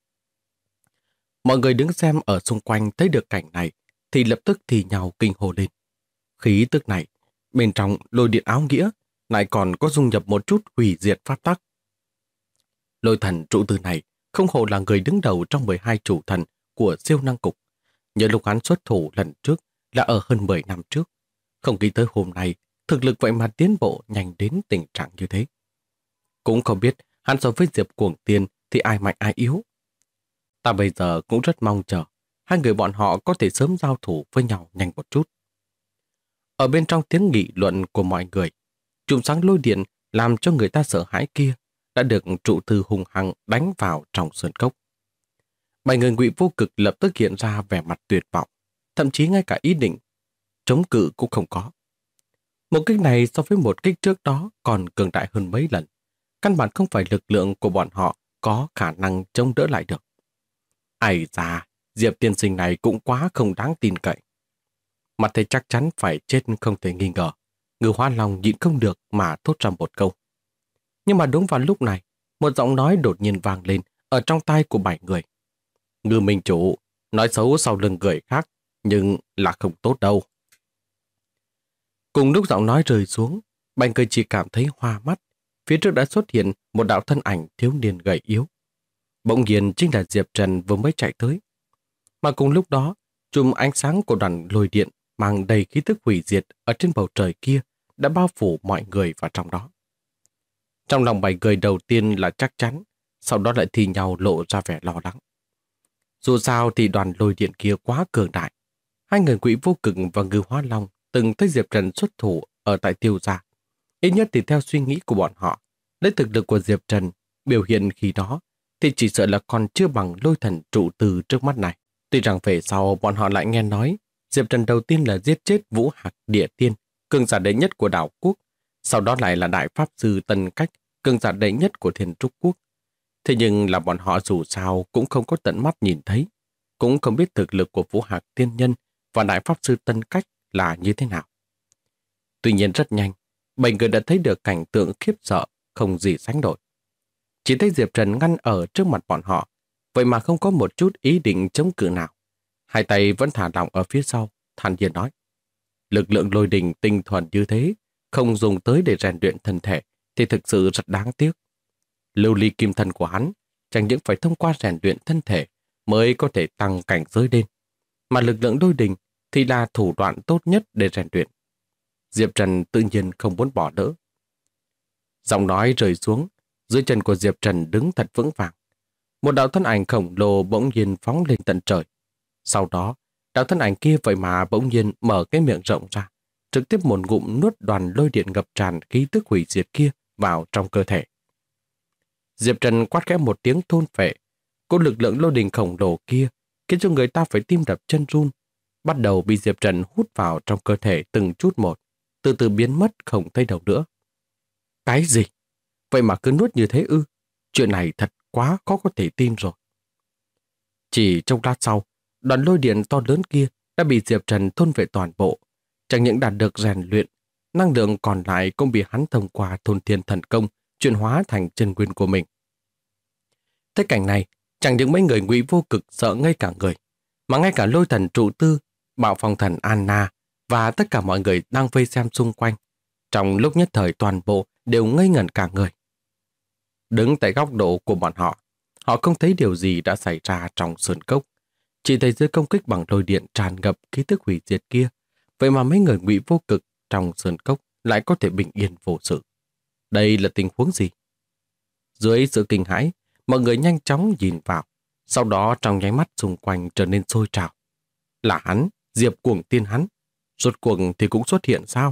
Mọi người đứng xem ở xung quanh thấy được cảnh này thì lập tức thì nhau kinh hô lên. Khí tức này, bên trong lôi điện áo nghĩa lại còn có dung nhập một chút hủy diệt pháp tắc. Lôi Thần Trụ Tư này không hổ là người đứng đầu trong 12 chủ thần của siêu năng cục. Nhớ lúc hắn xuất thủ lần trước là ở hơn 10 năm trước. Không nghĩ tới hôm nay, thực lực vậy mà tiến bộ nhanh đến tình trạng như thế. Cũng không biết hắn so với Diệp Cuồng Tiên thì ai mạnh ai yếu. Ta bây giờ cũng rất mong chờ hai người bọn họ có thể sớm giao thủ với nhau nhanh một chút. Ở bên trong tiếng nghị luận của mọi người, chùm sáng lôi điện làm cho người ta sợ hãi kia đã được trụ tư hung hăng đánh vào trong sơn cốc. 7 người Ngụy Vô Cực lập tức hiện ra vẻ mặt tuyệt vọng, thậm chí ngay cả ý định chống cự cũng không có. Một kích này so với một kích trước đó còn cường đại hơn mấy lần. Căn bản không phải lực lượng của bọn họ có khả năng chống đỡ lại được. Ây da, Diệp tiên sinh này cũng quá không đáng tin cậy. Mặt thầy chắc chắn phải chết không thể nghi ngờ. Ngư Hoa Long nhịn không được mà thốt ra một câu. Nhưng mà đúng vào lúc này, một giọng nói đột nhiên vang lên ở trong tai của 7 người. Ngư Minh Chủ, nói xấu sau lưng người khác, nhưng là không tốt đâu. Cùng lúc giọng nói rơi xuống, 7 người chỉ cảm thấy hoa mắt. Phía trước đã xuất hiện một đạo thân ảnh thiếu niên gầy yếu. Bỗng nhiên chính là Diệp Trần vừa mới chạy tới. Mà cùng lúc đó, chùm ánh sáng của đoàn lôi điện mang đầy khí tức hủy diệt ở trên bầu trời kia đã bao phủ mọi người vào trong đó. Trong lòng 7 người đầu tiên là chắc chắn, sau đó lại thì nhau lộ ra vẻ lo lắng. Dù sao thì đoàn lôi điện kia quá cường đại. Hai người Ngụy Vô Cực và Ngư Hoa Long từng thấy Diệp Trần xuất thủ ở tại Tiêu Gia. Ít nhất thì theo suy nghĩ của bọn họ, lấy thực lực của Diệp Trần biểu hiện khi đó thì chỉ sợ là còn chưa bằng lôi thần trụ từ trước mắt này. Tuy rằng về sau bọn họ lại nghe nói Diệp Trần đầu tiên là giết chết Vũ Hạc Địa Tiên, cường giả đệ nhất của đảo quốc, sau đó lại là Đại Pháp Sư Tân Cách, cường giả đệ nhất của Thiên Trúc Quốc. Thế nhưng là bọn họ dù sao cũng không có tận mắt nhìn thấy, cũng không biết thực lực của Vũ Hạc Tiên Nhân và Đại Pháp Sư Tân Cách là như thế nào. Tuy nhiên rất nhanh, 7 người đã thấy được cảnh tượng khiếp sợ không gì sánh nổi. Chỉ thấy Diệp Trần ngăn ở trước mặt bọn họ, vậy mà không có một chút ý định chống cự nào. Hai tay vẫn thả lỏng ở phía sau, thản nhiên nói. Lực lượng lôi đình tinh thuần như thế, không dùng tới để rèn luyện thân thể, thì thực sự rất đáng tiếc. Lưu ly kim thân của hắn chẳng những phải thông qua rèn luyện thân thể mới có thể tăng cảnh giới lên, mà lực lượng lôi đình thì là thủ đoạn tốt nhất để rèn luyện. Diệp Trần tự nhiên không muốn bỏ lỡ. Giọng nói rơi xuống, dưới chân của Diệp Trần đứng thật vững vàng. Một đạo thân ảnh khổng lồ bỗng nhiên phóng lên tận trời. Sau đó, đạo thân ảnh kia vậy mà bỗng nhiên mở cái miệng rộng ra, trực tiếp một ngụm nuốt đoàn lôi điện ngập tràn khí tức hủy diệt kia vào trong cơ thể. Diệp Trần quát khẽ một tiếng thôn phệ, cỗ lực lượng lôi đình khổng lồ kia khiến cho người ta phải tim đập chân run, bắt đầu bị Diệp Trần hút vào trong cơ thể từng chút một, từ từ biến mất không thấy đâu nữa. Cái gì? Vậy mà cứ nuốt như thế ư? Chuyện này thật quá khó có thể tin rồi. Chỉ trong lát sau, đoàn lôi điện to lớn kia đã bị Diệp Trần thôn vệ toàn bộ. Chẳng những đạt được rèn luyện, năng lượng còn lại cũng bị hắn thông qua thôn thiên thần công chuyển hóa thành chân nguyên của mình. Thế cảnh này, chẳng những mấy người Ngụy Vô Cực sợ ngây cả người, mà ngay cả lôi thần trụ tư, bạo phong thần Anna và tất cả mọi người đang vây xem xung quanh. Trong lúc nhất thời toàn bộ đều ngây ngẩn cả người. Đứng tại góc độ của bọn họ, họ không thấy điều gì đã xảy ra trong sơn cốc. Chỉ thấy dưới công kích bằng lôi điện tràn ngập khí tức hủy diệt kia, vậy mà mấy người Ngụy Vô Cực trong sơn cốc lại có thể bình yên vô sự. Đây là tình huống gì? Dưới sự kinh hãi, mọi người nhanh chóng nhìn vào, sau đó trong nháy mắt xung quanh trở nên sôi trào. Là hắn, Diệp Cuồng Tiên hắn. Rốt cuộc thì cũng xuất hiện sao?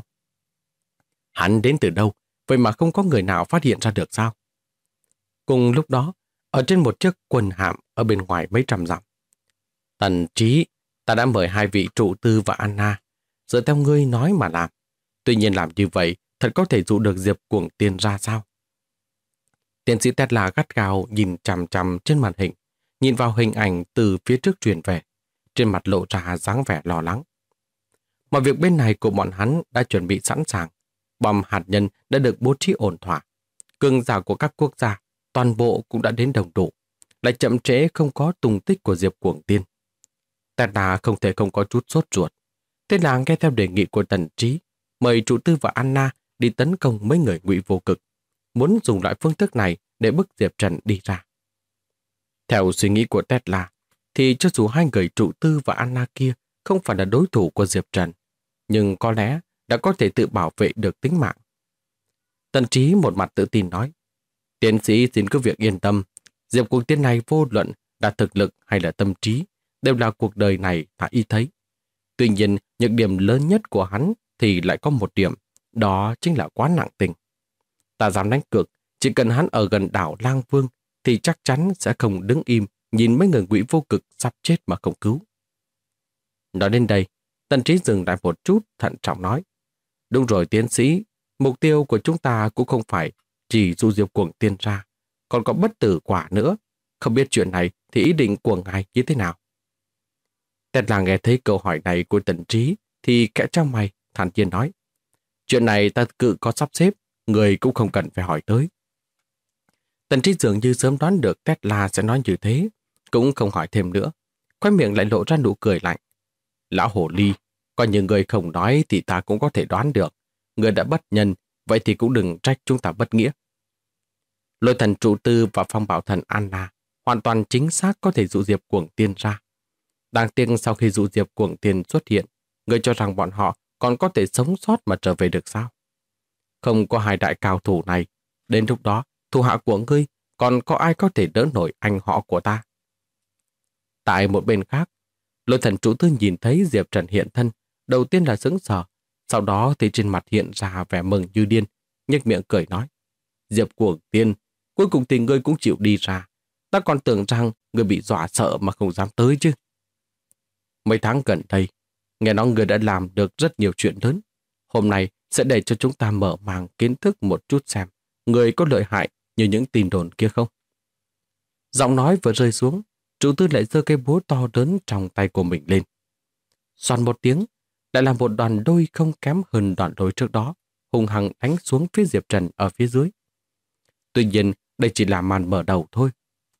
Hắn đến từ đâu, vậy mà không có người nào phát hiện ra được sao? Cùng lúc đó, ở trên một chiếc quần hạm ở bên ngoài mấy trăm dặm. Tần Trí, ta đã mời 2 vị trụ tư và Anna, dựa theo ngươi nói mà làm. Tuy nhiên làm như vậy, thật có thể dụ được Diệp Cuồng Tiên ra sao? Tiến sĩ Tesla gắt gao nhìn chằm chằm trên màn hình, nhìn vào hình ảnh từ phía trước truyền về, trên mặt lộ ra dáng vẻ lo lắng. Mọi việc bên này của bọn hắn đã chuẩn bị sẵn sàng, bom hạt nhân đã được bố trí ổn thỏa, cường giả của các quốc gia toàn bộ cũng đã đến đồng đủ, lại chậm trễ không có tung tích của Diệp Cuồng Tiên. Tesla không thể không có chút sốt ruột. Thế là nghe theo đề nghị của Tần Trí, mời trụ tư và Anna đi tấn công mấy người Ngụy Vô Cực, muốn dùng loại phương thức này để bức Diệp Trần đi ra. Theo suy nghĩ của Tesla, thì cho dù 2 người trụ tư và Anna kia không phải là đối thủ của Diệp Trần, nhưng có lẽ đã có thể tự bảo vệ được tính mạng. Tần Trí một mặt tự tin nói, tiến sĩ xin cứ việc yên tâm, Diệp Cuồng Tiên này vô luận là thực lực hay là tâm trí, đều là cuộc đời này Hạ Y thấy. Tuy nhiên, nhược điểm lớn nhất của hắn thì lại có một điểm, đó chính là quá nặng tình. Ta dám đánh cược, chỉ cần hắn ở gần đảo Lang Vương thì chắc chắn sẽ không đứng im nhìn mấy người Ngụy Vô Cực sắp chết mà không cứu. Nói đến đây, Tần Trí dừng lại một chút, thận trọng nói. Đúng rồi tiến sĩ, mục tiêu của chúng ta cũng không phải chỉ du diệp cuồng tiên ra, còn có bất tử quả nữa. Không biết chuyện này thì ý định của ngài như thế nào? Tét là nghe thấy câu hỏi này của Tần Trí thì kẽ trong mày, thản nhiên nói. Chuyện này ta cự có sắp xếp, người cũng không cần phải hỏi tới. Tần Trí dường như sớm đoán được Tesla sẽ nói như thế, cũng không hỏi thêm nữa. Khóe miệng lại lộ ra nụ cười lạnh. Lão hồ ly, coi như người không nói thì ta cũng có thể đoán được. Người đã bất nhân, vậy thì cũng đừng trách chúng ta bất nghĩa. Lôi thần trụ tư và phong bảo thần Anna hoàn toàn chính xác có thể dụ diệp cuồng tiên ra. Đáng tiếc sau khi dụ diệp cuồng tiên xuất hiện, người cho rằng bọn họ còn có thể sống sót mà trở về được sao? Không có hai đại cao thủ này, đến lúc đó, thủ hạ của ngươi còn có ai có thể đỡ nổi anh họ của ta? Tại một bên khác, lôi thần trụ tư nhìn thấy Diệp Trần hiện thân, đầu tiên là sững sờ, sau đó thì trên mặt hiện ra vẻ mừng như điên, nhếch miệng cười nói. Diệp cuồng tiên, cuối cùng thì ngươi cũng chịu đi ra. Ta còn tưởng rằng ngươi bị dọa sợ mà không dám tới chứ. Mấy tháng gần đây, nghe nói ngươi đã làm được rất nhiều chuyện lớn. Hôm nay sẽ để cho chúng ta mở màng kiến thức một chút xem ngươi có lợi hại như những tin đồn kia không. Giọng nói vừa rơi xuống, trụ tư lại giơ cây búa to lớn trong tay của mình lên. Xoàn một tiếng, lại là một đoàn đôi không kém hơn đoàn đôi trước đó, hùng hăng đánh xuống phía Diệp Trần ở phía dưới. Tuy nhiên, đây chỉ là màn mở đầu thôi.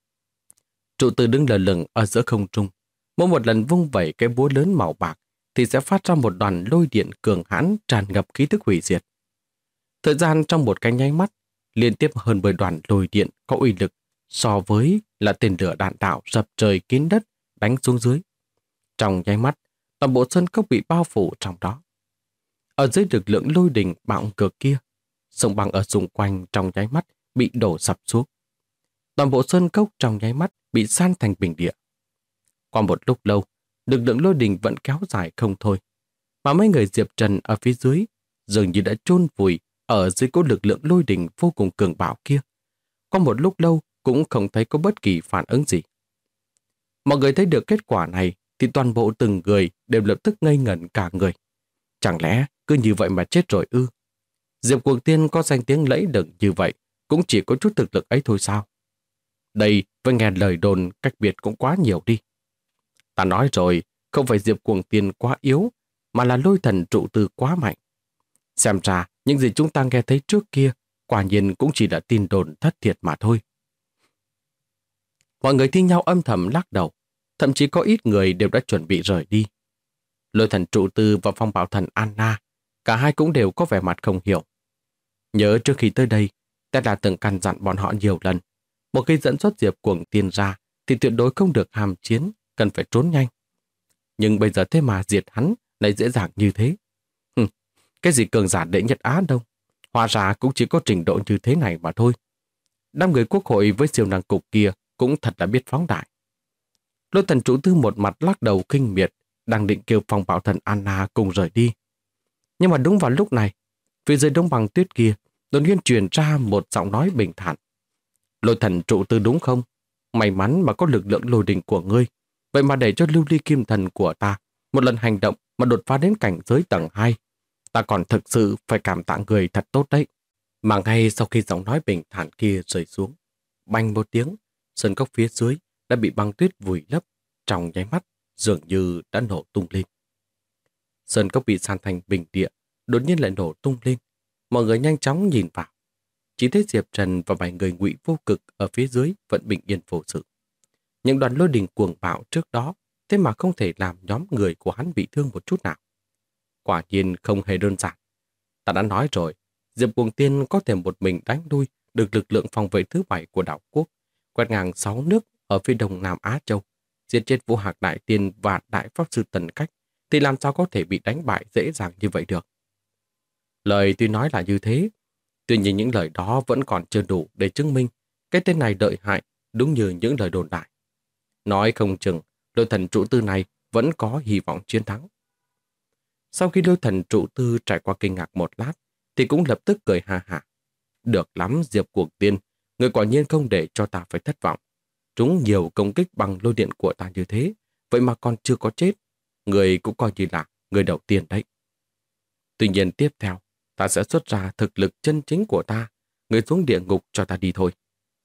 Trụ tư đứng lờ lửng ở giữa không trung, mỗi một lần vung vẩy cái búa lớn màu bạc thì sẽ phát ra một đoàn lôi điện cường hãn tràn ngập khí tức hủy diệt. Thời gian trong một cái nháy mắt, liên tiếp hơn 10 đoàn lôi điện có uy lực so với là tên lửa đạn đạo dập trời kín đất đánh xuống dưới. Trong nháy mắt, toàn bộ sơn cốc bị bao phủ trong đó. Ở dưới lực lượng lôi đình bạo ngược kia, sông băng ở xung quanh trong nháy mắt bị đổ sập xuống. Toàn bộ sơn cốc trong nháy mắt bị san thành bình địa. Qua một lúc lâu, lực lượng lôi đình vẫn kéo dài không thôi, mà mấy người Diệp Trần ở phía dưới dường như đã chôn vùi ở dưới cỗ lực lượng lôi đình vô cùng cường bạo kia. Qua một lúc lâu cũng không thấy có bất kỳ phản ứng gì. Mọi người thấy được kết quả này thì toàn bộ từng người đều lập tức ngây ngẩn cả người. Chẳng lẽ cứ như vậy mà chết rồi ư? Diệp Cuồng Tiên có danh tiếng lẫy lừng như vậy cũng chỉ có chút thực lực ấy thôi sao? Đây với nghe lời đồn cách biệt cũng quá nhiều đi. Ta nói rồi, không phải Diệp Cuồng Tiên quá yếu, mà là lôi thần trụ tư quá mạnh. Xem ra, những gì chúng ta nghe thấy trước kia, quả nhiên cũng chỉ là tin đồn thất thiệt mà thôi. Mọi người thi nhau âm thầm lắc đầu, thậm chí có ít người đều đã chuẩn bị rời đi. Lôi thần trụ tư và phong bảo thần Anna, cả hai cũng đều có vẻ mặt không hiểu. Nhớ trước khi tới đây, ta đã từng căn dặn bọn họ nhiều lần. Một khi dẫn xuất Diệp Cuồng Tiên ra, thì tuyệt đối không được hàm chiến, cần phải trốn nhanh. Nhưng bây giờ thế mà diệt hắn lại dễ dàng như thế. Cái gì cường giả đệ nhất Á đâu. Hóa ra cũng chỉ có trình độ như thế này mà thôi. Đám người quốc hội với siêu năng cục kia cũng thật là biết phóng đại. Lôi thần trụ tư một mặt lắc đầu kinh miệt, đang định kêu phong bảo thần Anna cùng rời đi. Nhưng mà đúng vào lúc này, phía dưới đống băng tuyết kia đột nhiên truyền ra một giọng nói bình thản. Lôi thần trụ tư đúng không? May mắn mà có lực lượng lôi đình của ngươi. Vậy mà để cho lưu ly kim thần của ta một lần hành động mà đột phá đến cảnh giới tầng 2. Ta còn thực sự phải cảm tạ người thật tốt đấy. Mà ngay sau khi giọng nói bình thản kia rơi xuống, bành một tiếng, sân cốc phía dưới đã bị băng tuyết vùi lấp, trong nháy mắt dường như đã nổ tung lên. Sơn cốc bị san thành bình địa, đột nhiên lại nổ tung lên. Mọi người nhanh chóng nhìn vào. Chỉ thấy Diệp Trần và 7 người Ngụy Vô Cực ở phía dưới vẫn bình yên vô sự. Những đoàn lôi đình cuồng bạo trước đó thế mà không thể làm nhóm người của hắn bị thương một chút nào. Quả nhiên không hề đơn giản. Ta đã nói rồi, Diệp Cuồng Tiên có thể một mình đánh đuôi được lực lượng phòng vệ thứ 7 của đảo quốc, quét ngang 6 nước ở phía đông Nam Á Châu, giết chết Vũ Hạc Đại Tiên và Đại Pháp Sư Tần Cách, thì làm sao có thể bị đánh bại dễ dàng như vậy được. Lời tuy nói là như thế, tuy nhiên những lời đó vẫn còn chưa đủ để chứng minh cái tên này lợi hại đúng như những lời đồn đại. Nói không chừng, Lôi thần trụ tư này vẫn có hy vọng chiến thắng. Sau khi lôi thần trụ tư trải qua kinh ngạc một lát, thì cũng lập tức cười ha hả. Được lắm Diệp Cuồng Tiên, người quả nhiên không để cho ta phải thất vọng. Trúng nhiều công kích bằng lôi điện của ta như thế, vậy mà còn chưa có chết. Người cũng coi như là người đầu tiên đấy. Tuy nhiên tiếp theo, ta sẽ xuất ra thực lực chân chính của ta. Người xuống địa ngục cho ta đi thôi.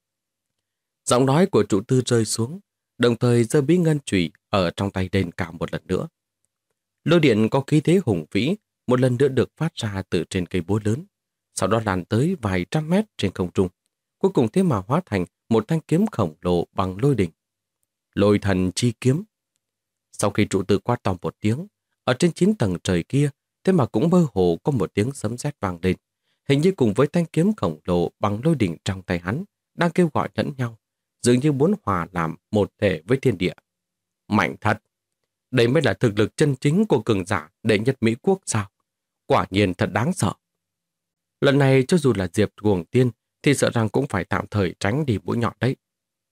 Giọng nói của trụ tư rơi xuống, đồng thời giơ bí ngân chùy ở trong tay lên cao một lần nữa. Lôi điện có khí thế hùng vĩ, một lần nữa được phát ra từ trên cây búa lớn, sau đó lan tới vài trăm mét trên không trung. Cuối cùng thế mà hóa thành một thanh kiếm khổng lồ bằng lôi đỉnh. Lôi thần chi kiếm. Sau khi trụ tư quát to một tiếng, ở trên 9 tầng trời kia, thế mà cũng mơ hồ có một tiếng sấm sét vang lên. Hình như cùng với thanh kiếm khổng lồ bằng lôi đỉnh trong tay hắn, đang kêu gọi lẫn nhau, dường như muốn hòa làm một thể với thiên địa. Mạnh thật! Đây mới là thực lực chân chính của cường giả đệ nhất Mỹ quốc sao? Quả nhiên thật đáng sợ. Lần này cho dù là Diệp Cuồng Tiên thì sợ rằng cũng phải tạm thời tránh đi mũi nhọn đấy.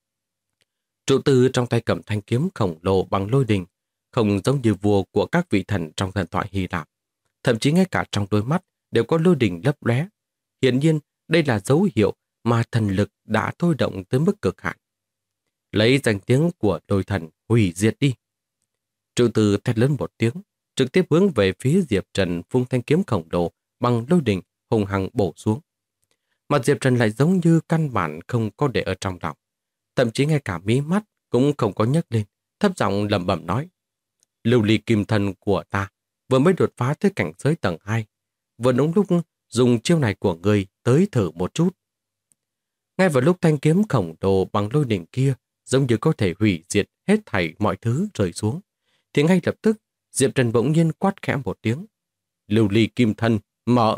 Trụ tư trong tay cầm thanh kiếm khổng lồ bằng lôi đình, không giống như vua của các vị thần trong thần thoại Hy Lạp. Thậm chí ngay cả trong đôi mắt đều có lôi đình lấp lóe. Hiển nhiên, đây là dấu hiệu mà thần lực đã thôi động tới mức cực hạn. Lấy danh tiếng của lôi thần hủy diệt đi. Trụ tư thét lớn một tiếng, trực tiếp hướng về phía Diệp Trần vung thanh kiếm khổng lồ bằng lôi đình hùng hăng bổ xuống. Mà Diệp Trần lại giống như căn bản không có để ở trong lòng. Thậm chí ngay cả mí mắt cũng không có nhấc lên, thấp giọng lẩm bẩm nói. Lưu ly kim thân của ta vừa mới đột phá tới cảnh giới tầng 2, vừa đúng lúc dùng chiêu này của người tới thử một chút. Ngay vào lúc thanh kiếm khổng lồ bằng lôi đỉnh kia giống như có thể hủy diệt hết thảy mọi thứ rơi xuống, thì ngay lập tức Diệp Trần bỗng nhiên quát khẽ một tiếng. Lưu ly kim thân, mở!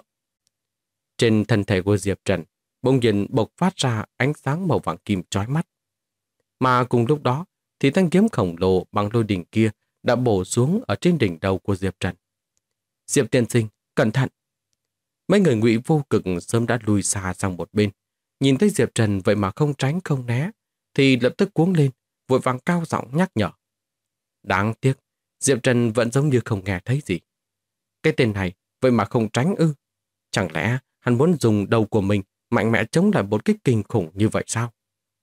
Trên thân thể của Diệp Trần bỗng nhiên bộc phát ra ánh sáng màu vàng kim chói mắt. Mà cùng lúc đó thì thanh kiếm khổng lồ bằng lôi đỉnh kia đã bổ xuống ở trên đỉnh đầu của Diệp Trần. Diệp tiên sinh, cẩn thận! Mấy người Ngụy Vô Cực sớm đã lùi xa sang một bên. Nhìn thấy Diệp Trần vậy mà không tránh không né, thì lập tức cuống lên, vội vàng cao giọng nhắc nhở. Đáng tiếc, Diệp Trần vẫn giống như không nghe thấy gì. Cái tên này vậy mà không tránh ư? Chẳng lẽ hắn muốn dùng đầu của mình mạnh mẽ chống lại một kích kinh khủng như vậy sao?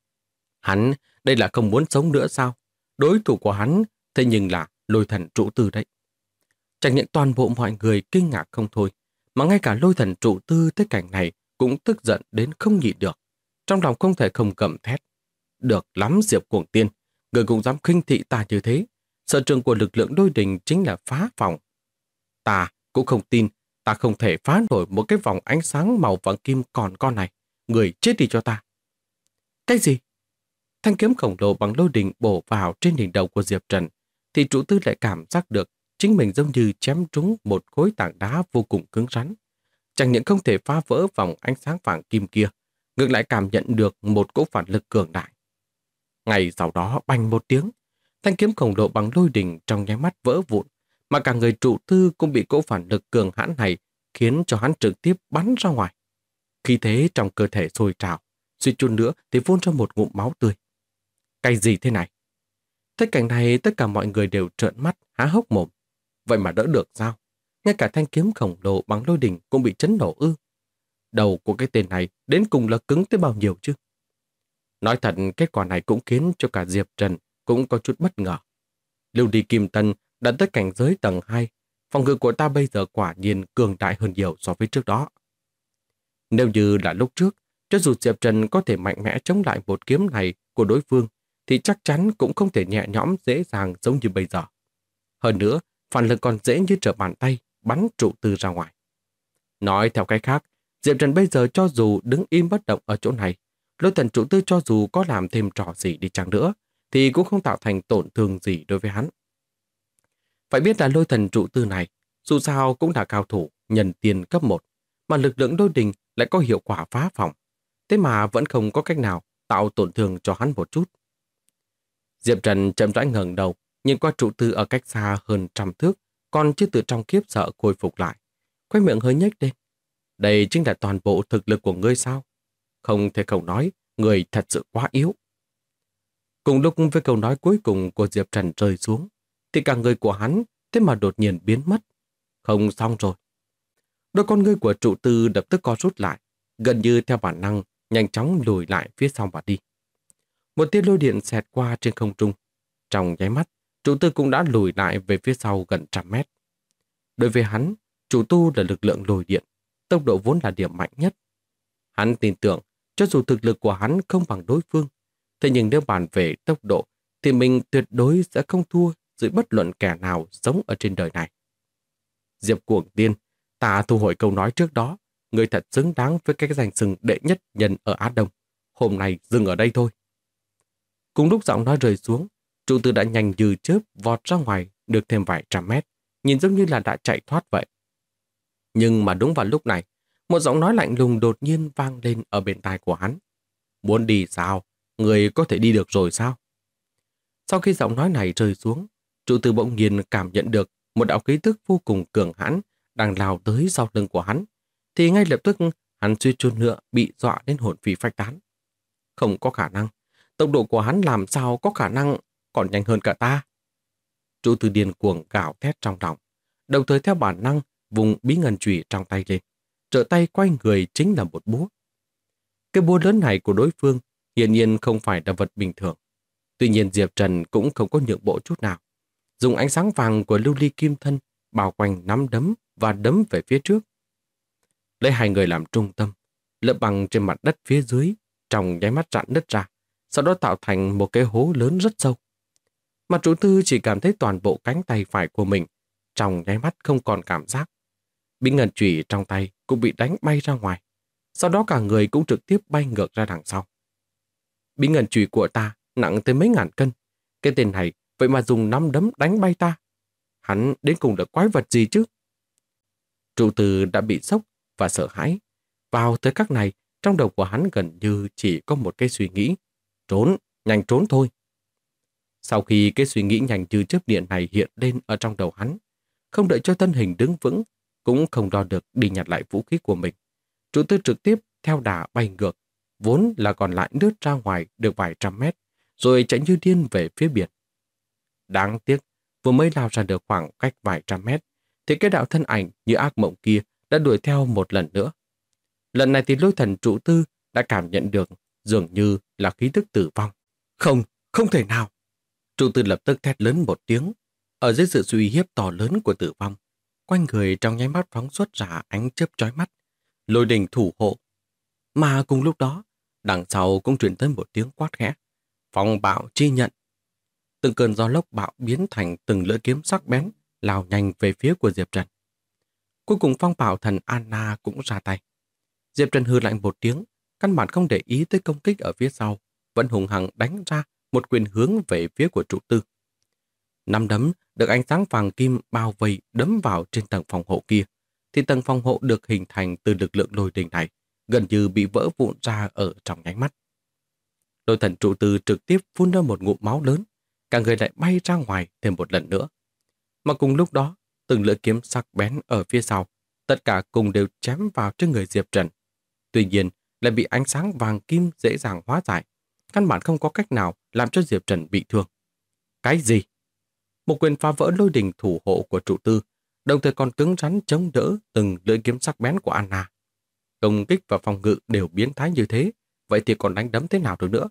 Hắn đây là không muốn sống nữa sao? Đối thủ của hắn thế nhưng là lôi thần trụ tư đấy. Chẳng những toàn bộ mọi người kinh ngạc không thôi, mà ngay cả lôi thần trụ tư tới cảnh này cũng tức giận đến không nhịn được. Trong lòng không thể không gầm thét. Được lắm Diệp Cuồng Tiên, người cũng dám khinh thị ta như thế. Sở trường của lực lượng lôi đình chính là phá phòng. Ta cũng không tin ta không thể phá nổi một cái vòng ánh sáng màu vàng kim còn con này. Người chết đi cho ta. Cái gì? Thanh kiếm khổng lồ bằng lôi đình bổ vào trên đỉnh đầu của Diệp Trần, thì trụ tư lại cảm giác được chính mình giống như chém trúng một khối tảng đá vô cùng cứng rắn. Chẳng những không thể phá vỡ vòng ánh sáng vàng kim kia, ngược lại cảm nhận được một cỗ phản lực cường đại. Ngay sau đó bành một tiếng, thanh kiếm khổng lồ bằng lôi đình trong nháy mắt vỡ vụn, mà cả người trụ tư cũng bị cỗ phản lực cường hãn này khiến cho hắn trực tiếp bắn ra ngoài. Khí thế trong cơ thể sôi trào, suýt chút nữa thì phun ra một ngụm máu tươi. Cái gì thế này? Thấy cảnh này tất cả mọi người đều trợn mắt, há hốc mồm. Vậy mà đỡ được sao? Ngay cả thanh kiếm khổng lồ bằng lôi đình cũng bị chấn nổ ư? Đầu của cái tên này đến cùng là cứng tới bao nhiêu chứ? Nói thật, kết quả này cũng khiến cho cả Diệp Trần cũng có chút bất ngờ. Lưu đi Kim Tân đã tới cảnh giới tầng 2, phòng ngự của ta bây giờ quả nhiên cường đại hơn nhiều so với trước đó. Nếu như là lúc trước, cho dù Diệp Trần có thể mạnh mẽ chống lại một kiếm này của đối phương, thì chắc chắn cũng không thể nhẹ nhõm dễ dàng giống như bây giờ. Hơn nữa, phản lực còn dễ như trở bàn tay, bắn trụ tư ra ngoài. Nói theo cách khác, Diệp Trần bây giờ cho dù đứng im bất động ở chỗ này, lôi thần trụ tư cho dù có làm thêm trò gì đi chăng nữa, thì cũng không tạo thành tổn thương gì đối với hắn. Phải biết là lôi thần trụ tư này, dù sao cũng là cao thủ, nhân tiền cấp 1, mà lực lượng lôi đình lại có hiệu quả phá phòng. Thế mà vẫn không có cách nào tạo tổn thương cho hắn một chút. Diệp Trần chậm rãi ngẩng đầu, nhìn qua trụ tư ở cách xa hơn 100 thước, còn chưa từ trong kiếp sợ khôi phục lại. Khóe miệng hơi nhếch lên. Đây chính là toàn bộ thực lực của ngươi sao? Không thể không nói, người thật sự quá yếu. Cùng lúc với câu nói cuối cùng của Diệp Trần rơi xuống, thì cả người của hắn thế mà đột nhiên biến mất. Không xong rồi. Đôi con ngươi của trụ tư lập tức co rút lại, gần như theo bản năng, nhanh chóng lùi lại phía sau và đi. Một tia lôi điện xẹt qua trên không trung. Trong nháy mắt, trụ tư cũng đã lùi lại về phía sau gần 100 mét. Đối với hắn, chủ tu là lực lượng lôi điện, tốc độ vốn là điểm mạnh nhất. Hắn tin tưởng, cho dù thực lực của hắn không bằng đối phương, thế nhưng nếu bàn về tốc độ, thì mình tuyệt đối sẽ không thua dưới bất luận kẻ nào sống ở trên đời này. Diệp Cuồng Tiên, ta thu hồi câu nói trước đó, người thật xứng đáng với cái danh xưng đệ nhất nhân ở Á Đông. Hôm nay dừng ở đây thôi. Cùng lúc giọng nói rơi xuống, trụ tử đã nhanh như chớp vọt ra ngoài được thêm vài trăm mét, nhìn giống như là đã chạy thoát vậy. Nhưng mà đúng vào lúc này, một giọng nói lạnh lùng đột nhiên vang lên ở bên tai của hắn. Muốn đi sao? Người có thể đi được rồi sao? Sau khi giọng nói này rơi xuống, trụ tử bỗng nhiên cảm nhận được một đạo khí tức vô cùng cường hãn đang lao tới sau lưng của hắn, thì ngay lập tức hắn suýt chút nữa bị dọa đến hồn phi phách tán. Không có khả năng, tốc độ của hắn làm sao có khả năng còn nhanh hơn cả ta. Trụ tử điên cuồng gào thét trong lòng, đồng thời theo bản năng vùng bí ngân chùy trong tay lên, trở tay quay người chính là một búa. Cái búa lớn này của đối phương hiển nhiên không phải là vật bình thường. Tuy nhiên Diệp Trần cũng không có nhượng bộ chút nào, dùng ánh sáng vàng của lưu ly kim thân bao quanh nắm đấm và đấm về phía trước. Lấy hai người làm trung tâm, lớp băng trên mặt đất phía dưới trong nháy mắt rạn nứt ra, sau đó tạo thành một cái hố lớn rất sâu. Mà chủ tư chỉ cảm thấy toàn bộ cánh tay phải của mình trong nháy mắt không còn cảm giác. Bí ngân chùy trong tay cũng bị đánh bay ra ngoài, sau đó cả người cũng trực tiếp bay ngược ra đằng sau. Bí ngân chùy của ta nặng tới mấy ngàn cân, cái tên này vậy mà dùng nắm đấm đánh bay ta. Hắn đến cùng là quái vật gì chứ? Trụ từ đã bị sốc và sợ hãi. Vào thời khắc này, trong đầu của hắn gần như chỉ có một cái suy nghĩ. Trốn, nhanh trốn thôi. Sau khi cái suy nghĩ nhanh như chớp điện này hiện lên ở trong đầu hắn, không đợi cho thân hình đứng vững, cũng không đo được đi nhặt lại vũ khí của mình, trụ tư trực tiếp theo đà bay ngược, vốn là còn lại lướt ra ngoài được vài trăm mét, rồi chạy như điên về phía biển. Đáng tiếc, vừa mới lao ra được khoảng cách vài trăm mét, thì cái đạo thân ảnh như ác mộng kia đã đuổi theo một lần nữa. Lần này thì lôi thần trụ tư đã cảm nhận được dường như là khí tức tử vong. Không, không thể nào! Trụ tư lập tức thét lớn một tiếng. Ở dưới sự uy hiếp to lớn của tử vong, quanh người trong nháy mắt phóng xuất ra ánh chớp chói mắt, lôi đình thủ hộ. Mà cùng lúc đó, đằng sau cũng truyền tới một tiếng quát khẽ. Phong bạo chi nhận. Từng cơn gió lốc bạo biến thành từng lưỡi kiếm sắc bén, lao nhanh về phía của Diệp Trần. Cuối cùng phong bạo thần Anna cũng ra tay. Diệp Trần hừ lạnh một tiếng, căn bản không để ý tới công kích ở phía sau, vẫn hùng hăng đánh ra một quyền hướng về phía của trụ tư. Nắm đấm được ánh sáng vàng kim bao vây đấm vào trên tầng phòng hộ kia, thì tầng phòng hộ được hình thành từ lực lượng lôi đình này gần như bị vỡ vụn ra ở trong nháy mắt. Lôi thần trụ tư trực tiếp phun ra một ngụm máu lớn, cả người lại bay ra ngoài thêm một lần nữa. Mà cùng lúc đó, từng lưỡi kiếm sắc bén ở phía sau, tất cả cùng đều chém vào trên người Diệp Trần. Tuy nhiên, lại bị ánh sáng vàng kim dễ dàng hóa giải, căn bản không có cách nào làm cho Diệp Trần bị thương. Cái gì? Một quyền phá vỡ lôi đình thủ hộ của trụ tư, đồng thời còn cứng rắn chống đỡ từng lưỡi kiếm sắc bén của Anna. Công kích và phòng ngự đều biến thái như thế, vậy thì còn đánh đấm thế nào được nữa?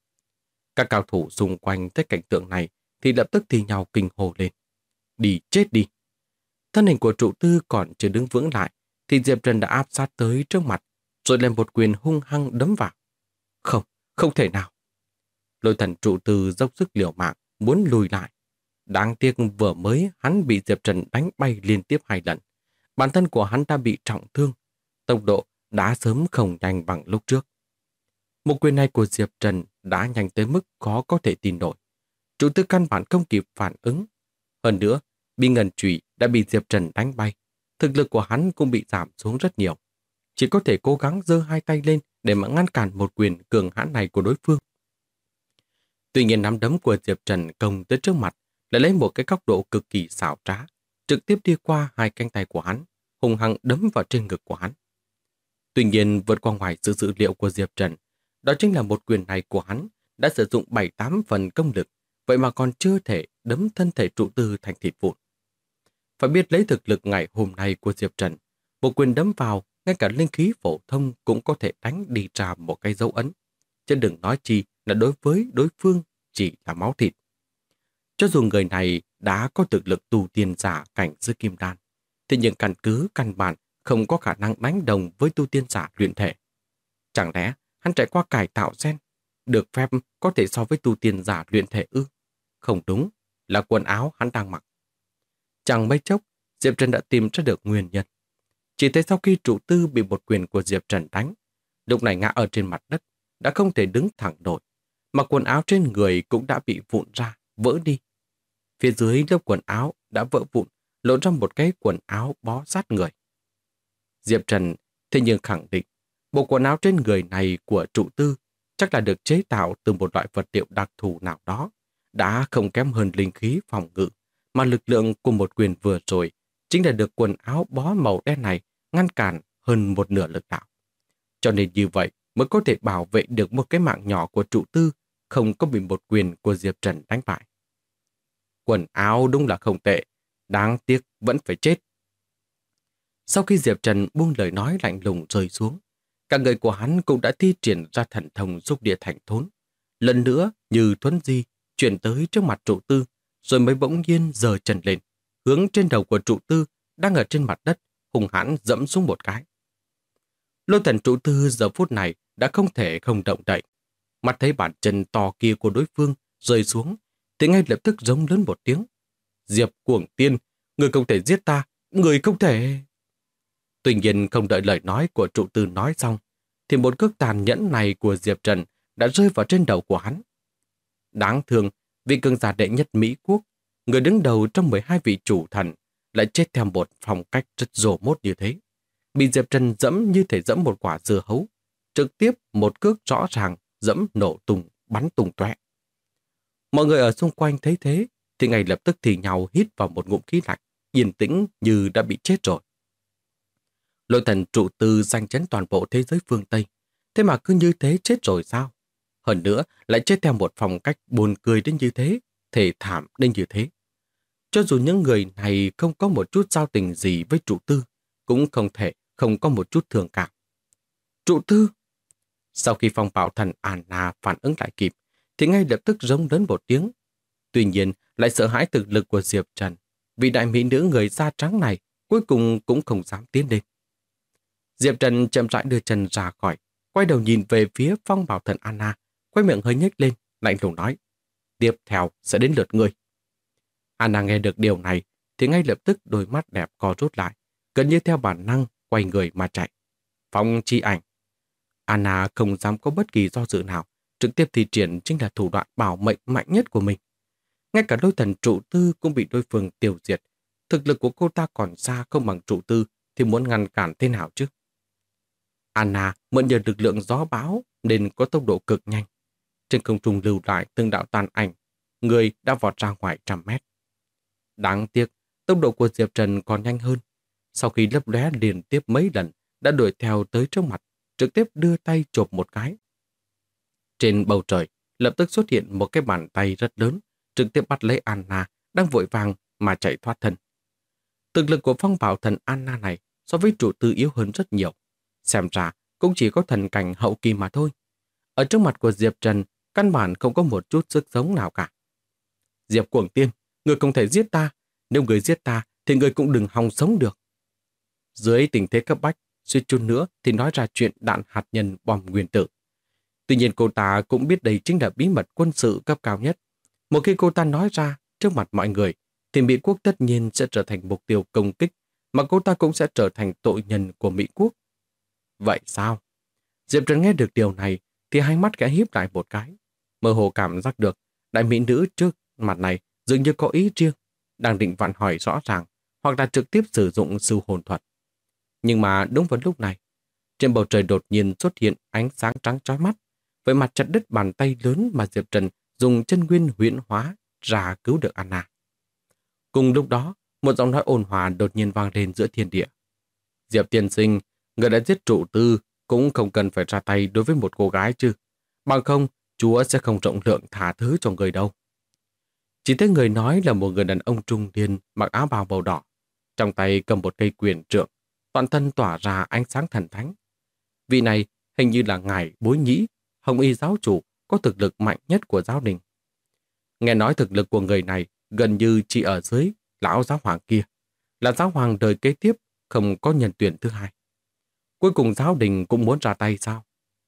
Các cao thủ xung quanh thấy cảnh tượng này thì lập tức thì nhau kinh hô lên. Đi chết đi! Thân hình của trụ tư còn chưa đứng vững lại, thì Diệp Trần đã áp sát tới trước mặt, rồi lên một quyền hung hăng đấm vào. Không, không thể nào! Lôi thần trụ tư dốc sức liều mạng, muốn lùi lại. Đáng tiếc vừa mới hắn bị Diệp Trần đánh bay liên tiếp 2 lần. Bản thân của hắn đã bị trọng thương, tốc độ đã sớm không nhanh bằng lúc trước. Một quyền này của Diệp Trần đã nhanh tới mức khó có thể tin nổi. Trụ tư căn bản không kịp phản ứng. Hơn nữa, bí ngân chùy đã bị Diệp Trần đánh bay. Thực lực của hắn cũng bị giảm xuống rất nhiều. Chỉ có thể cố gắng giơ hai tay lên để mà ngăn cản một quyền cường hãn này của đối phương. Tuy nhiên nắm đấm của Diệp Trần công tới trước mặt lại lấy một cái góc độ cực kỳ xảo trá, trực tiếp đi qua hai cánh tay của hắn, hung hăng đấm vào trên ngực của hắn. Tuy nhiên vượt qua ngoài sự dự liệu của Diệp Trần, đó chính là một quyền này của hắn đã sử dụng 7-8 phần công lực, vậy mà còn chưa thể đấm thân thể trụ tư thành thịt vụn. Phải biết lấy thực lực ngày hôm nay của Diệp Trần, một quyền đấm vào, ngay cả linh khí phổ thông cũng có thể đánh đi ra một cái dấu ấn. Chứ đừng nói chi là đối với đối phương chỉ là máu thịt. Cho dù người này đã có thực lực tu tiên giả cảnh giới kim đan, thì những căn cứ căn bản không có khả năng đánh đồng với tu tiên giả luyện thể. Chẳng lẽ hắn trải qua cải tạo gen, được phép có thể so với tu tiên giả luyện thể ư? Không đúng, là quần áo hắn đang mặc. Chẳng mấy chốc, Diệp Trần đã tìm ra được nguyên nhân. Chỉ thấy sau khi trụ tư bị một quyền của Diệp Trần đánh, lúc này ngã ở trên mặt đất, đã không thể đứng thẳng nổi, mà quần áo trên người cũng đã bị vụn ra, vỡ đi. Phía dưới lớp quần áo đã vỡ vụn, lộ ra một cái quần áo bó sát người. Diệp Trần thế nhưng khẳng định, bộ quần áo trên người này của trụ tư chắc là được chế tạo từ một loại vật liệu đặc thù nào đó, đã không kém hơn linh khí phòng ngự, mà lực lượng của một quyền vừa rồi chính là được quần áo bó màu đen này ngăn cản hơn một nửa lực đạo. Cho nên như vậy mới có thể bảo vệ được một cái mạng nhỏ của trụ tư, không có bị một quyền của Diệp Trần đánh bại. Quần áo đúng là không tệ, đáng tiếc vẫn phải chết. Sau khi Diệp Trần buông lời nói lạnh lùng rơi xuống, cả người của hắn cũng đã thi triển ra thần thông xúc địa thành thốn. Lần nữa như thuấn di chuyển tới trước mặt trụ tư, rồi mới bỗng nhiên giơ chân lên, hướng trên đầu của trụ tư đang ở trên mặt đất, hùng hãn dẫm xuống một cái. Lôi thần trụ tư giờ phút này đã không thể không động đậy. Mặt thấy bàn chân to kia của đối phương rơi xuống, thì ngay lập tức giống lớn một tiếng. Diệp Cuồng Tiên, người không thể giết ta, người không thể... Tuy nhiên không đợi lời nói của trụ tư nói xong, thì một cước tàn nhẫn này của Diệp Trần đã rơi vào trên đầu của hắn. Đáng thương, vị cường giả đệ nhất Mỹ Quốc, người đứng đầu trong 12 vị chủ thần, lại chết theo một phong cách rất rồ mốt như thế. Bị Diệp Trần dẫm như thể dẫm một quả dưa hấu, trực tiếp một cước rõ ràng dẫm nổ tung, bắn tung tóe. Mọi người ở xung quanh thấy thế, thì ngay lập tức thì nhau hít vào một ngụm khí lạnh, yên tĩnh như đã bị chết rồi. Lôi thần trụ tư danh chấn toàn bộ thế giới phương Tây, thế mà cứ như thế chết rồi sao? Hơn nữa lại chết theo một phong cách buồn cười đến như thế, thể thảm đến như thế. Cho dù những người này không có một chút giao tình gì với trụ tư, cũng không thể không có một chút thường cảm. Trụ tư! Sau khi phong bạo thần Anna phản ứng lại kịp, thì ngay lập tức rống lớn một tiếng. Tuy nhiên lại sợ hãi thực lực của Diệp Trần, vì đại mỹ nữ người da trắng này cuối cùng cũng không dám tiến lên. Diệp Trần chậm rãi đưa chân ra khỏi, quay đầu nhìn về phía phong bảo thần Anna, quay miệng hơi nhếch lên, lạnh lùng nói: tiếp theo sẽ đến lượt ngươi. Anna nghe được điều này thì ngay lập tức đôi mắt đẹp co rút lại, gần như theo bản năng quay người mà chạy. Phong chi ảnh. Anna không dám có bất kỳ do dự nào, trực tiếp thi triển chính là thủ đoạn bảo mệnh mạnh nhất của mình. Ngay cả lôi thần trụ tư cũng bị đối phương tiêu diệt. Thực lực của cô ta còn xa không bằng trụ tư, thì muốn ngăn cản thế nào chứ? Anna mượn nhờ lực lượng gió bão nên có tốc độ cực nhanh. Trên không trung lưu lại từng đạo tàn ảnh, người đã vọt ra ngoài 100 mét. Đáng tiếc, tốc độ của Diệp Trần còn nhanh hơn. Sau khi lấp lóe liên tiếp mấy lần, đã đuổi theo tới trước mặt, trực tiếp đưa tay chộp một cái. Trên bầu trời, lập tức xuất hiện một cái bàn tay rất lớn, trực tiếp bắt lấy Anna, đang vội vàng mà chạy thoát thân. Thực lực của phong bảo thần Anna này so với trụ tư yếu hơn rất nhiều. Xem ra cũng chỉ có thần cảnh hậu kỳ mà thôi. Ở trước mặt của Diệp Trần, căn bản không có một chút sức sống nào cả. Diệp Cuồng Tiên, người không thể giết ta. Nếu người giết ta, thì người cũng đừng hòng sống được. Dưới tình thế cấp bách, suýt chút nữa thì nói ra chuyện đạn hạt nhân bom nguyên tử. Tuy nhiên cô ta cũng biết đây chính là bí mật quân sự cấp cao nhất. Một khi cô ta nói ra trước mặt mọi người, thì Mỹ Quốc tất nhiên sẽ trở thành mục tiêu công kích, mà cô ta cũng sẽ trở thành tội nhân của Mỹ Quốc. Vậy sao? Diệp Trần nghe được điều này thì hai mắt khẽ híp lại một cái. Mơ hồ cảm giác được đại mỹ nữ trước mặt này dường như có ý riêng, đang định vặn hỏi rõ ràng hoặc là trực tiếp sử dụng sư hồn thuật. Nhưng mà đúng vào lúc này, trên bầu trời đột nhiên xuất hiện ánh sáng trắng chói mắt, với mặt chặt đứt bàn tay lớn mà Diệp Trần dùng chân nguyên huyễn hóa ra cứu được Anna. Cùng lúc đó, một giọng nói ôn hòa đột nhiên vang lên giữa thiên địa. Diệp tiên sinh, người đã giết trụ tư cũng không cần phải ra tay đối với một cô gái chứ. Bằng không Chúa sẽ không rộng lượng tha thứ cho người đâu. Chỉ thấy người nói là một người đàn ông trung niên mặc áo bào màu đỏ, trong tay cầm một cây quyền trượng, toàn thân tỏa ra ánh sáng thần thánh. Vị này hình như là ngài Bối Nhĩ, Hồng Y giáo chủ có thực lực mạnh nhất của giáo đình. Nghe nói thực lực của người này gần như chỉ ở dưới lão giáo hoàng kia, là giáo hoàng đời kế tiếp, không có nhân tuyển thứ hai. Cuối cùng giáo đình cũng muốn ra tay sao?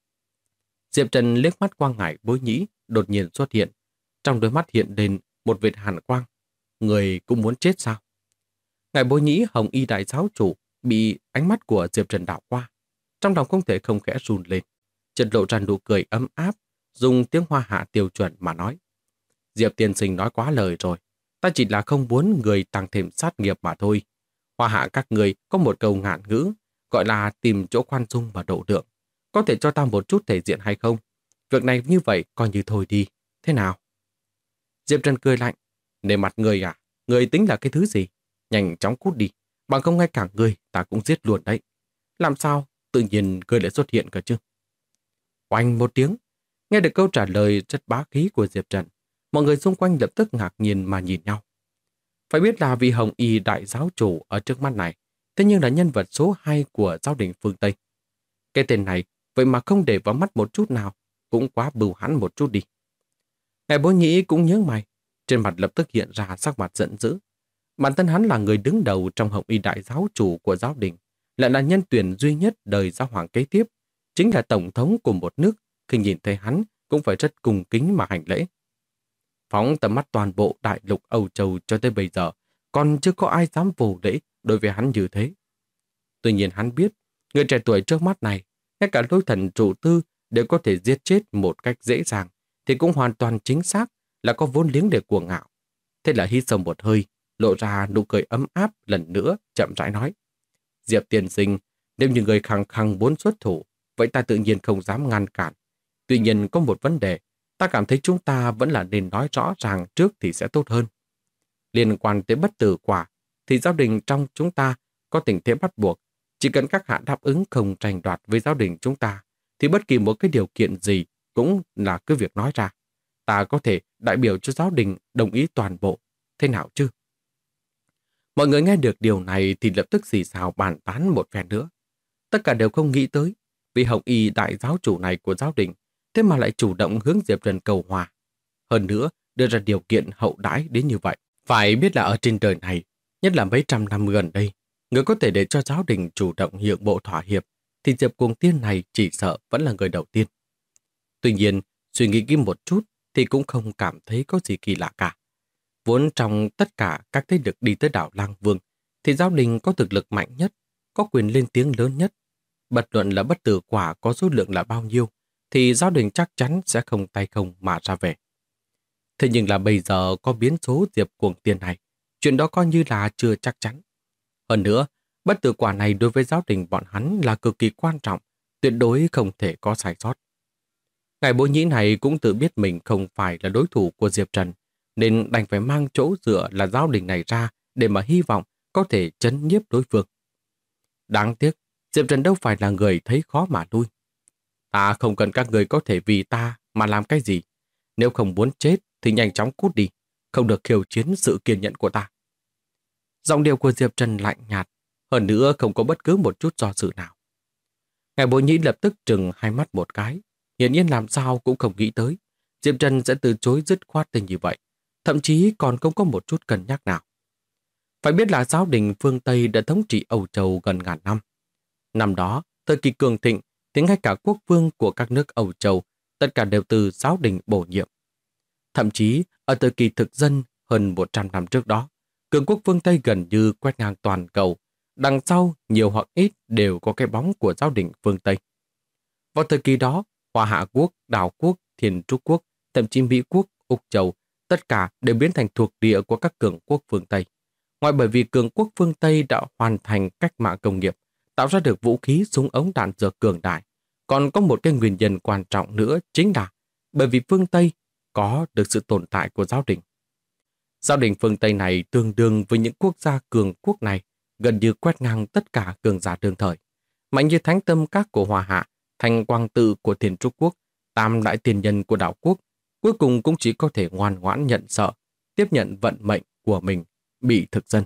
Diệp Trần liếc mắt qua ngài Bối Nhĩ đột nhiên xuất hiện, trong đôi mắt hiện lên một vệt hàn quang. Người cũng muốn chết sao? Ngài Bối Nhĩ Hồng Y đại giáo chủ bị ánh mắt của Diệp Trần đảo qua, trong lòng không thể không khẽ run lên, chợt lộ ra nụ cười ấm áp, dùng tiếng Hoa Hạ tiêu chuẩn mà nói: Diệp tiên sinh nói quá lời rồi, ta chỉ là không muốn người tăng thêm sát nghiệp mà thôi. Hoa Hạ các người có một câu ngạn ngữ, gọi là tìm chỗ khoan dung và độ lượng. Có thể cho ta một chút thể diện hay không? Việc này như vậy coi như thôi đi, thế nào? Diệp Trần cười lạnh: Nề mặt người à? Người tính là cái thứ gì? Nhanh chóng cút đi, bằng không ngay cả người ta cũng giết luôn đấy. Làm sao tự nhiên người lại xuất hiện cơ chứ? Oanh một tiếng, nghe được câu trả lời rất bá khí của Diệp Trần, mọi người xung quanh lập tức ngạc nhiên mà nhìn nhau. Phải biết là vị Hồng Y đại giáo chủ ở trước mắt này, thế nhưng là nhân vật số 2 của giáo đình phương Tây. Cái tên này vậy mà không để vào mắt một chút nào, cũng quá bưu hãn một chút đi. Ngài Bối Nhĩ cũng nhớ mày, trên mặt lập tức hiện ra sắc mặt giận dữ. Bản thân hắn là người đứng đầu trong Hồng Y đại giáo chủ của giáo đình, lại là nhân tuyển duy nhất đời giáo hoàng kế tiếp, chính là tổng thống của một nước, khi nhìn thấy hắn cũng phải rất cung kính mà hành lễ. Phóng tầm mắt toàn bộ đại lục Âu Châu cho tới bây giờ, còn chưa có ai dám vô lễ đối với hắn như thế. Tuy nhiên hắn biết, người trẻ tuổi trước mắt này, ngay cả lôi thần trụ tư đều có thể giết chết một cách dễ dàng, thì cũng hoàn toàn chính xác là có vốn liếng để cuồng ngạo. Thế là hít sâu một hơi, lộ ra nụ cười ấm áp lần nữa, chậm rãi nói: Diệp tiên sinh, nếu như người khăng khăng muốn xuất thủ, vậy ta tự nhiên không dám ngăn cản. Tuy nhiên có một vấn đề, ta cảm thấy chúng ta vẫn là nên nói rõ ràng trước thì sẽ tốt hơn. Liên quan tới bất tử quả, thì giáo đình trong chúng ta có tình thế bắt buộc. Chỉ cần các hạ đáp ứng không tranh đoạt với giáo đình chúng ta, thì bất kỳ một cái điều kiện gì cũng là cứ việc nói ra. Ta có thể đại biểu cho giáo đình đồng ý toàn bộ. Thế nào chứ? Mọi người nghe được điều này thì lập tức xì xào bàn tán một phen nữa. Tất cả đều không nghĩ tới, vị Hồng Y đại giáo chủ này của giáo đình, thế mà lại chủ động hướng Diệp Trần cầu hòa. Hơn nữa, đưa ra điều kiện hậu đãi đến như vậy. Phải biết là ở trên đời này, nhất là mấy trăm năm gần đây, người có thể để cho giáo đình chủ động nhượng bộ thỏa hiệp, thì Diệp Cuồng Tiên này chỉ sợ vẫn là người đầu tiên. Tuy nhiên, suy nghĩ kỹ một chút thì cũng không cảm thấy có gì kỳ lạ cả. Vốn trong tất cả các thế lực đi tới đảo Lang Vương, thì giáo đình có thực lực mạnh nhất, có quyền lên tiếng lớn nhất. Bất luận là bất tử quả có số lượng là bao nhiêu, thì giáo đình chắc chắn sẽ không tay không mà ra về. Thế nhưng là bây giờ có biến số Diệp Cuồng Tiên này, chuyện đó coi như là chưa chắc chắn. Hơn nữa, bất tử quả này đối với giáo đình bọn hắn là cực kỳ quan trọng, tuyệt đối không thể có sai sót. Ngài Bối Nhĩ này cũng tự biết mình không phải là đối thủ của Diệp Trần, nên đành phải mang chỗ dựa là giáo đình này ra để mà hy vọng có thể trấn nhiếp đối phương. Đáng tiếc, Diệp Trần đâu phải là người thấy khó mà lui. Ta không cần các người có thể vì ta mà làm cái gì. Nếu không muốn chết thì nhanh chóng cút đi, không được khiêu chiến sự kiên nhẫn của ta. Giọng điệu của Diệp Trần lạnh nhạt, hơn nữa không có bất cứ một chút do dự nào. Ngài Bối Nhĩ lập tức trừng hai mắt một cái, hiển nhiên làm sao cũng không nghĩ tới Diệp Trần sẽ từ chối dứt khoát tình như vậy, thậm chí còn không có một chút cân nhắc nào. Phải biết là giáo đình phương Tây đã thống trị Âu Châu gần ngàn năm. Năm đó, thời kỳ cường thịnh, thì ngay cả quốc vương của các nước Âu Châu, tất cả đều từ giáo đình bổ nhiệm. Thậm chí, ở thời kỳ thực dân hơn 100 năm trước đó, cường quốc phương Tây gần như quét ngang toàn cầu, đằng sau nhiều hoặc ít đều có cái bóng của giáo đình phương Tây. Vào thời kỳ đó, Hoa Hạ quốc, Đào quốc, Thiên Trúc quốc, thậm chí Mỹ quốc, Úc Châu, tất cả đều biến thành thuộc địa của các cường quốc phương Tây. Ngoài bởi vì cường quốc phương Tây đã hoàn thành cách mạng công nghiệp, tạo ra được vũ khí súng ống đạn dược cường đại, còn có một cái nguyên nhân quan trọng nữa chính là bởi vì phương Tây có được sự tồn tại của giáo đình. Giáo đình phương Tây này tương đương với những quốc gia cường quốc này, gần như quét ngang tất cả cường giả đương thời. Mạnh như thánh tâm các của Hoa Hạ, thành quang tự của Thiên Trúc quốc, Tam đại tiền nhân của đảo quốc cuối cùng cũng chỉ có thể ngoan ngoãn nhận sợ, tiếp nhận vận mệnh của mình bị thực dân.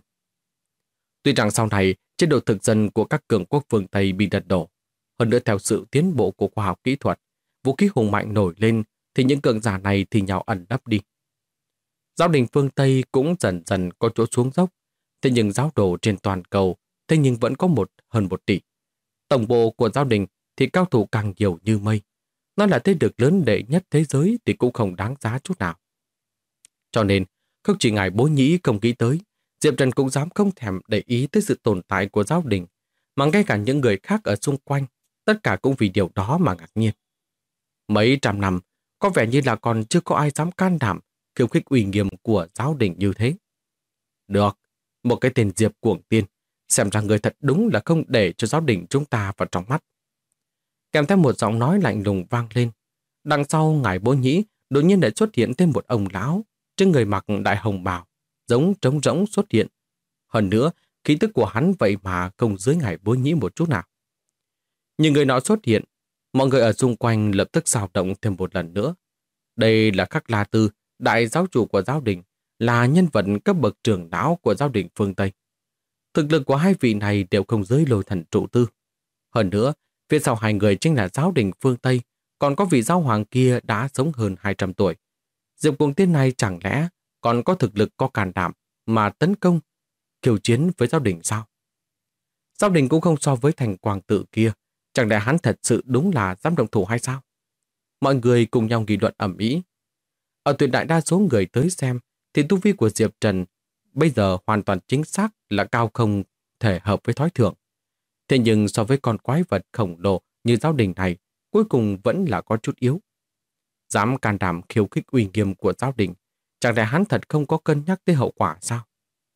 Tuy rằng sau này chế độ thực dân của các cường quốc phương Tây bị lật đổ, hơn nữa theo sự tiến bộ của khoa học kỹ thuật, vũ khí hùng mạnh nổi lên thì những cường giả này thì nhào ẩn nấp đi. Giáo đình phương Tây cũng dần dần có chỗ xuống dốc, thế nhưng giáo đồ trên toàn cầu thế nhưng vẫn có hơn 1 tỷ. Tổng bộ của giáo đình thì cao thủ càng nhiều như mây. Nó là thế lực lớn đệ nhất thế giới thì cũng không đáng giá chút nào. Cho nên, không chỉ ngài Bố Nhĩ không nghĩ tới, Diệp Trần cũng dám không thèm để ý tới sự tồn tại của giáo đình, mà ngay cả những người khác ở xung quanh, tất cả cũng vì điều đó mà ngạc nhiên. Mấy trăm năm, có vẻ như là còn chưa có ai dám can đảm khiêu khích uy nghiêm của giáo đình như thế. Được, một cái tên Diệp Cuồng Tiên, xem ra người thật đúng là không để cho giáo đình chúng ta vào trong mắt. Kèm theo một giọng nói lạnh lùng vang lên. Đằng sau ngài Bố Nhĩ đột nhiên lại xuất hiện thêm một ông lão, trên người mặc đại hồng bào, giống trống rỗng xuất hiện. Hơn nữa, khí tức của hắn vậy mà không dưới ngài Bố Nhĩ một chút nào. Những người nọ xuất hiện, mọi người ở xung quanh lập tức xào động thêm một lần nữa. Đây là Khắc La Tư, đại giáo chủ của giáo đình, là nhân vật cấp bậc trưởng lão của giáo đình phương Tây. Thực lực của hai vị này đều không dưới Lôi Thần Trụ Tư. Hơn nữa, phía sau hai người chính là giáo đình phương Tây, còn có vị giáo hoàng kia đã sống hơn 200 tuổi. Diệp Cuồng Tiên này chẳng lẽ còn có thực lực có can đảm mà tấn công, khiêu chiến với giáo đình sao? Giáo đình cũng không so với thành Quang Tự kia, chẳng lẽ hắn thật sự đúng là dám động thủ hay sao? Mọi người cùng nhau nghị luận ầm ĩ. Ở tuyệt đại đa số người tới xem thì tu vi của Diệp Trần bây giờ hoàn toàn chính xác là cao không thể hợp với thói thường. Thế nhưng so với con quái vật khổng lồ như giáo đình này, cuối cùng vẫn là có chút yếu. Dám can đảm khiêu khích uy nghiêm của giáo đình, chẳng lẽ hắn thật không có cân nhắc tới hậu quả sao?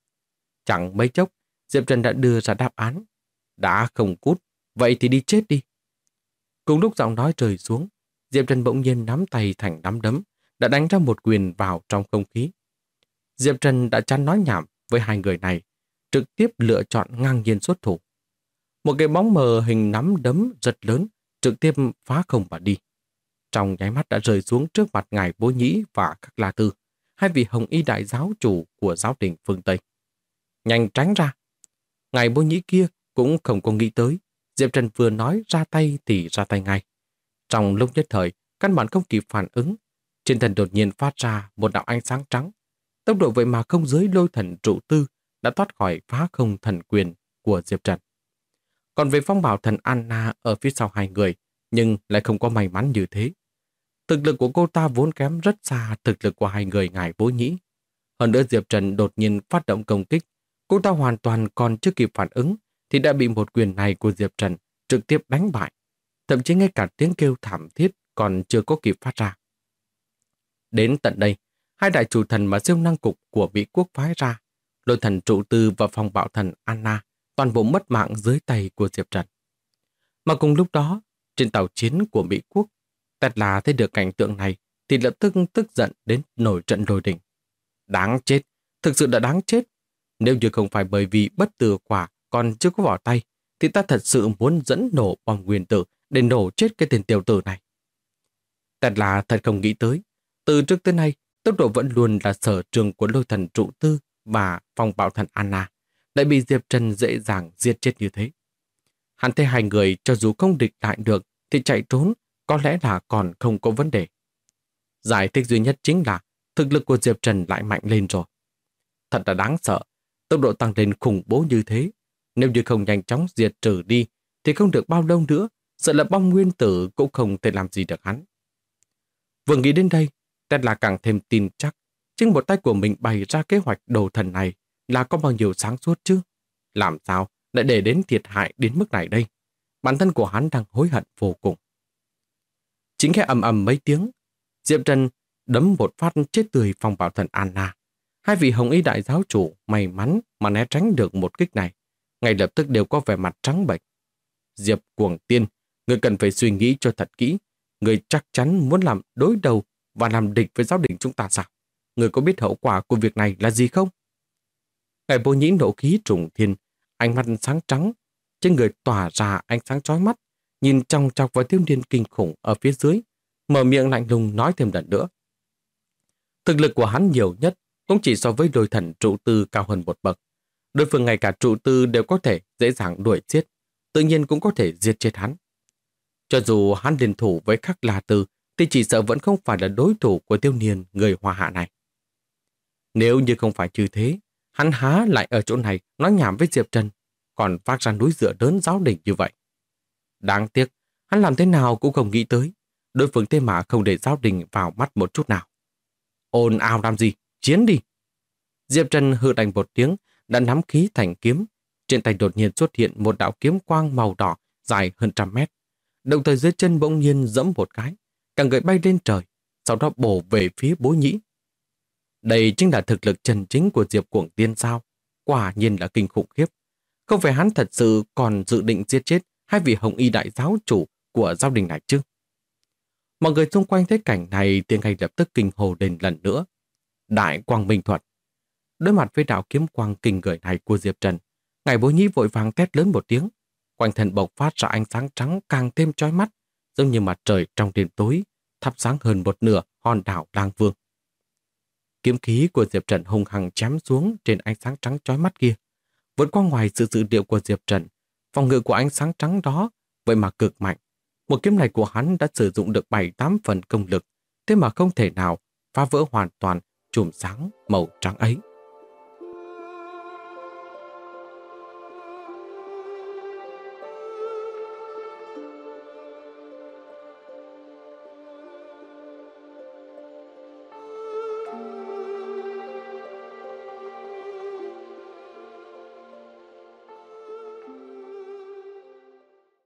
Chẳng mấy chốc, Diệp Trần đã đưa ra đáp án. Đã không cút, vậy thì đi chết đi. Cùng lúc giọng nói rơi xuống, Diệp Trần bỗng nhiên nắm tay thành nắm đấm, đã đánh ra một quyền vào trong không khí. Diệp Trần đã chán nói nhảm với hai người này, trực tiếp lựa chọn ngang nhiên xuất thủ. Một cái bóng mờ hình nắm đấm rất lớn, trực tiếp phá không mà đi. Trong nháy mắt đã rơi xuống trước mặt ngài Bố Nhĩ và Khắc La Tư, hai vị hồng y đại giáo chủ của giáo đình phương Tây. Nhanh tránh ra! Ngài Bố Nhĩ kia cũng không có nghĩ tới, Diệp Trần vừa nói ra tay thì ra tay ngay. Trong lúc nhất thời, căn bản không kịp phản ứng, trên thân đột nhiên phát ra một đạo ánh sáng trắng. Tốc độ vậy mà không dưới Lôi Thần Trụ Tư đã thoát khỏi phá không thần quyền của Diệp Trần. Còn về phong bảo thần Anna ở phía sau hai người, nhưng lại không có may mắn như thế. Thực lực của cô ta vốn kém rất xa thực lực của hai người ngài Bố Nhĩ. Hơn nữa Diệp Trần đột nhiên phát động công kích, cô ta hoàn toàn còn chưa kịp phản ứng thì đã bị một quyền này của Diệp Trần trực tiếp đánh bại. Thậm chí ngay cả tiếng kêu thảm thiết còn chưa có kịp phát ra. Đến tận đây, hai đại chủ thần mà siêu năng cục của Mỹ quốc phái ra, Lôi Thần Trụ Tư và phong bạo thần Anna, toàn bộ mất mạng dưới tay của Diệp Trần. Mà cùng lúc đó, trên tàu chiến của Mỹ quốc, Tesla thấy được cảnh tượng này thì lập tức tức giận đến nổi trận lôi đình. Đáng chết, thực sự đã đáng chết. Nếu như không phải bởi vì bất tử quả còn chưa có vào tay, thì ta thật sự muốn dẫn nổ bom nguyên tử để nổ chết cái tên tiểu tử này. Tesla thật không nghĩ tới, từ trước tới nay, tốc độ vẫn luôn là sở trường của Lôi Thần Trụ Tư và phong bạo thần Anna, lại bị Diệp Trần dễ dàng giết chết như thế. Hắn thấy hai người cho dù không địch lại được thì chạy trốn có lẽ là còn không có vấn đề. Giải thích duy nhất chính là thực lực của Diệp Trần lại mạnh lên rồi. Thật là đáng sợ, tốc độ tăng lên khủng bố như thế. Nếu như không nhanh chóng diệt trừ đi thì không được bao lâu nữa, sợ là bom nguyên tử cũng không thể làm gì được hắn. Vừa nghĩ đến đây, Tesla càng thêm tin chắc chính một tay của mình bày ra kế hoạch đồ thần này là có bao nhiêu sáng suốt chứ. Làm sao lại để đến thiệt hại đến mức này đây? Bản thân của hắn đang hối hận vô cùng. Chính khi ầm ầm mấy tiếng, Diệp Trần đấm một phát chết tươi phong bạo thần Anna. Hai vị hồng y đại giáo chủ may mắn mà né tránh được một kích này, ngay lập tức đều có vẻ mặt trắng bệch. Diệp Cuồng Tiên, người cần phải suy nghĩ cho thật kỹ. Người chắc chắn muốn làm đối đầu và làm địch với giáo đình chúng ta sao? Người có biết hậu quả của việc này là gì không? Ngài Bố Nhĩ nộ khí trùng thiên, ánh mắt sáng trắng, trên người tỏa ra ánh sáng chói mắt, nhìn chòng chọc vào thiếu niên kinh khủng ở phía dưới, mở miệng lạnh lùng nói thêm lần nữa. Thực lực của hắn nhiều nhất cũng chỉ so với đôi thần trụ tư cao hơn một bậc. Đối phương ngay cả trụ tư đều có thể dễ dàng đuổi giết, tự nhiên cũng có thể giết chết hắn. Cho dù hắn liên thủ với Khắc La Tư thì chỉ sợ vẫn không phải là đối thủ của Tiêu Niên người Hoa Hạ này. Nếu như không phải như thế, hắn há lại ở chỗ này nói nhảm với Diệp Trần, còn phát ra núi dựa lớn giáo đình như vậy. Đáng tiếc, hắn làm thế nào cũng không nghĩ tới, đối phương thế mà không để giáo đình vào mắt một chút nào. Ồn ào làm gì, chiến đi! Diệp Trần hừ đành một tiếng, đã nắm khí thành kiếm. Trên tay đột nhiên xuất hiện một đạo kiếm quang màu đỏ dài hơn 100 mét. Đồng thời dưới chân bỗng nhiên giẫm một cái, cả người bay lên trời, sau đó bổ về phía Bối Nhĩ. Đây chính là thực lực chân chính của Diệp Cuồng Tiên sao? Quả nhiên là kinh khủng khiếp. Không phải hắn thật sự còn dự định giết chết hai vị Hồng Y đại giáo chủ của gia đình này chứ? Mọi người xung quanh thấy cảnh này thì ngay lập tức kinh hồ lên lần nữa. Đại Quang Minh Thuật. Đối mặt với đạo kiếm quang kinh người này của Diệp Trần, ngài Bối Nhĩ vội vàng thét lớn một tiếng, quanh thân bộc phát ra ánh sáng trắng càng thêm chói mắt, giống như mặt trời trong đêm tối, thắp sáng hơn một nửa hòn đảo Lang Vương. Kiếm khí của Diệp Trần hung hăng chém xuống trên ánh sáng trắng chói mắt kia, vượt qua ngoài sự dự liệu của Diệp Trần. Phòng ngự của ánh sáng trắng đó vậy mà cực mạnh. Một kiếm này của hắn đã sử dụng được 7-8 phần công lực, thế mà không thể nào phá vỡ hoàn toàn chùm sáng màu trắng ấy.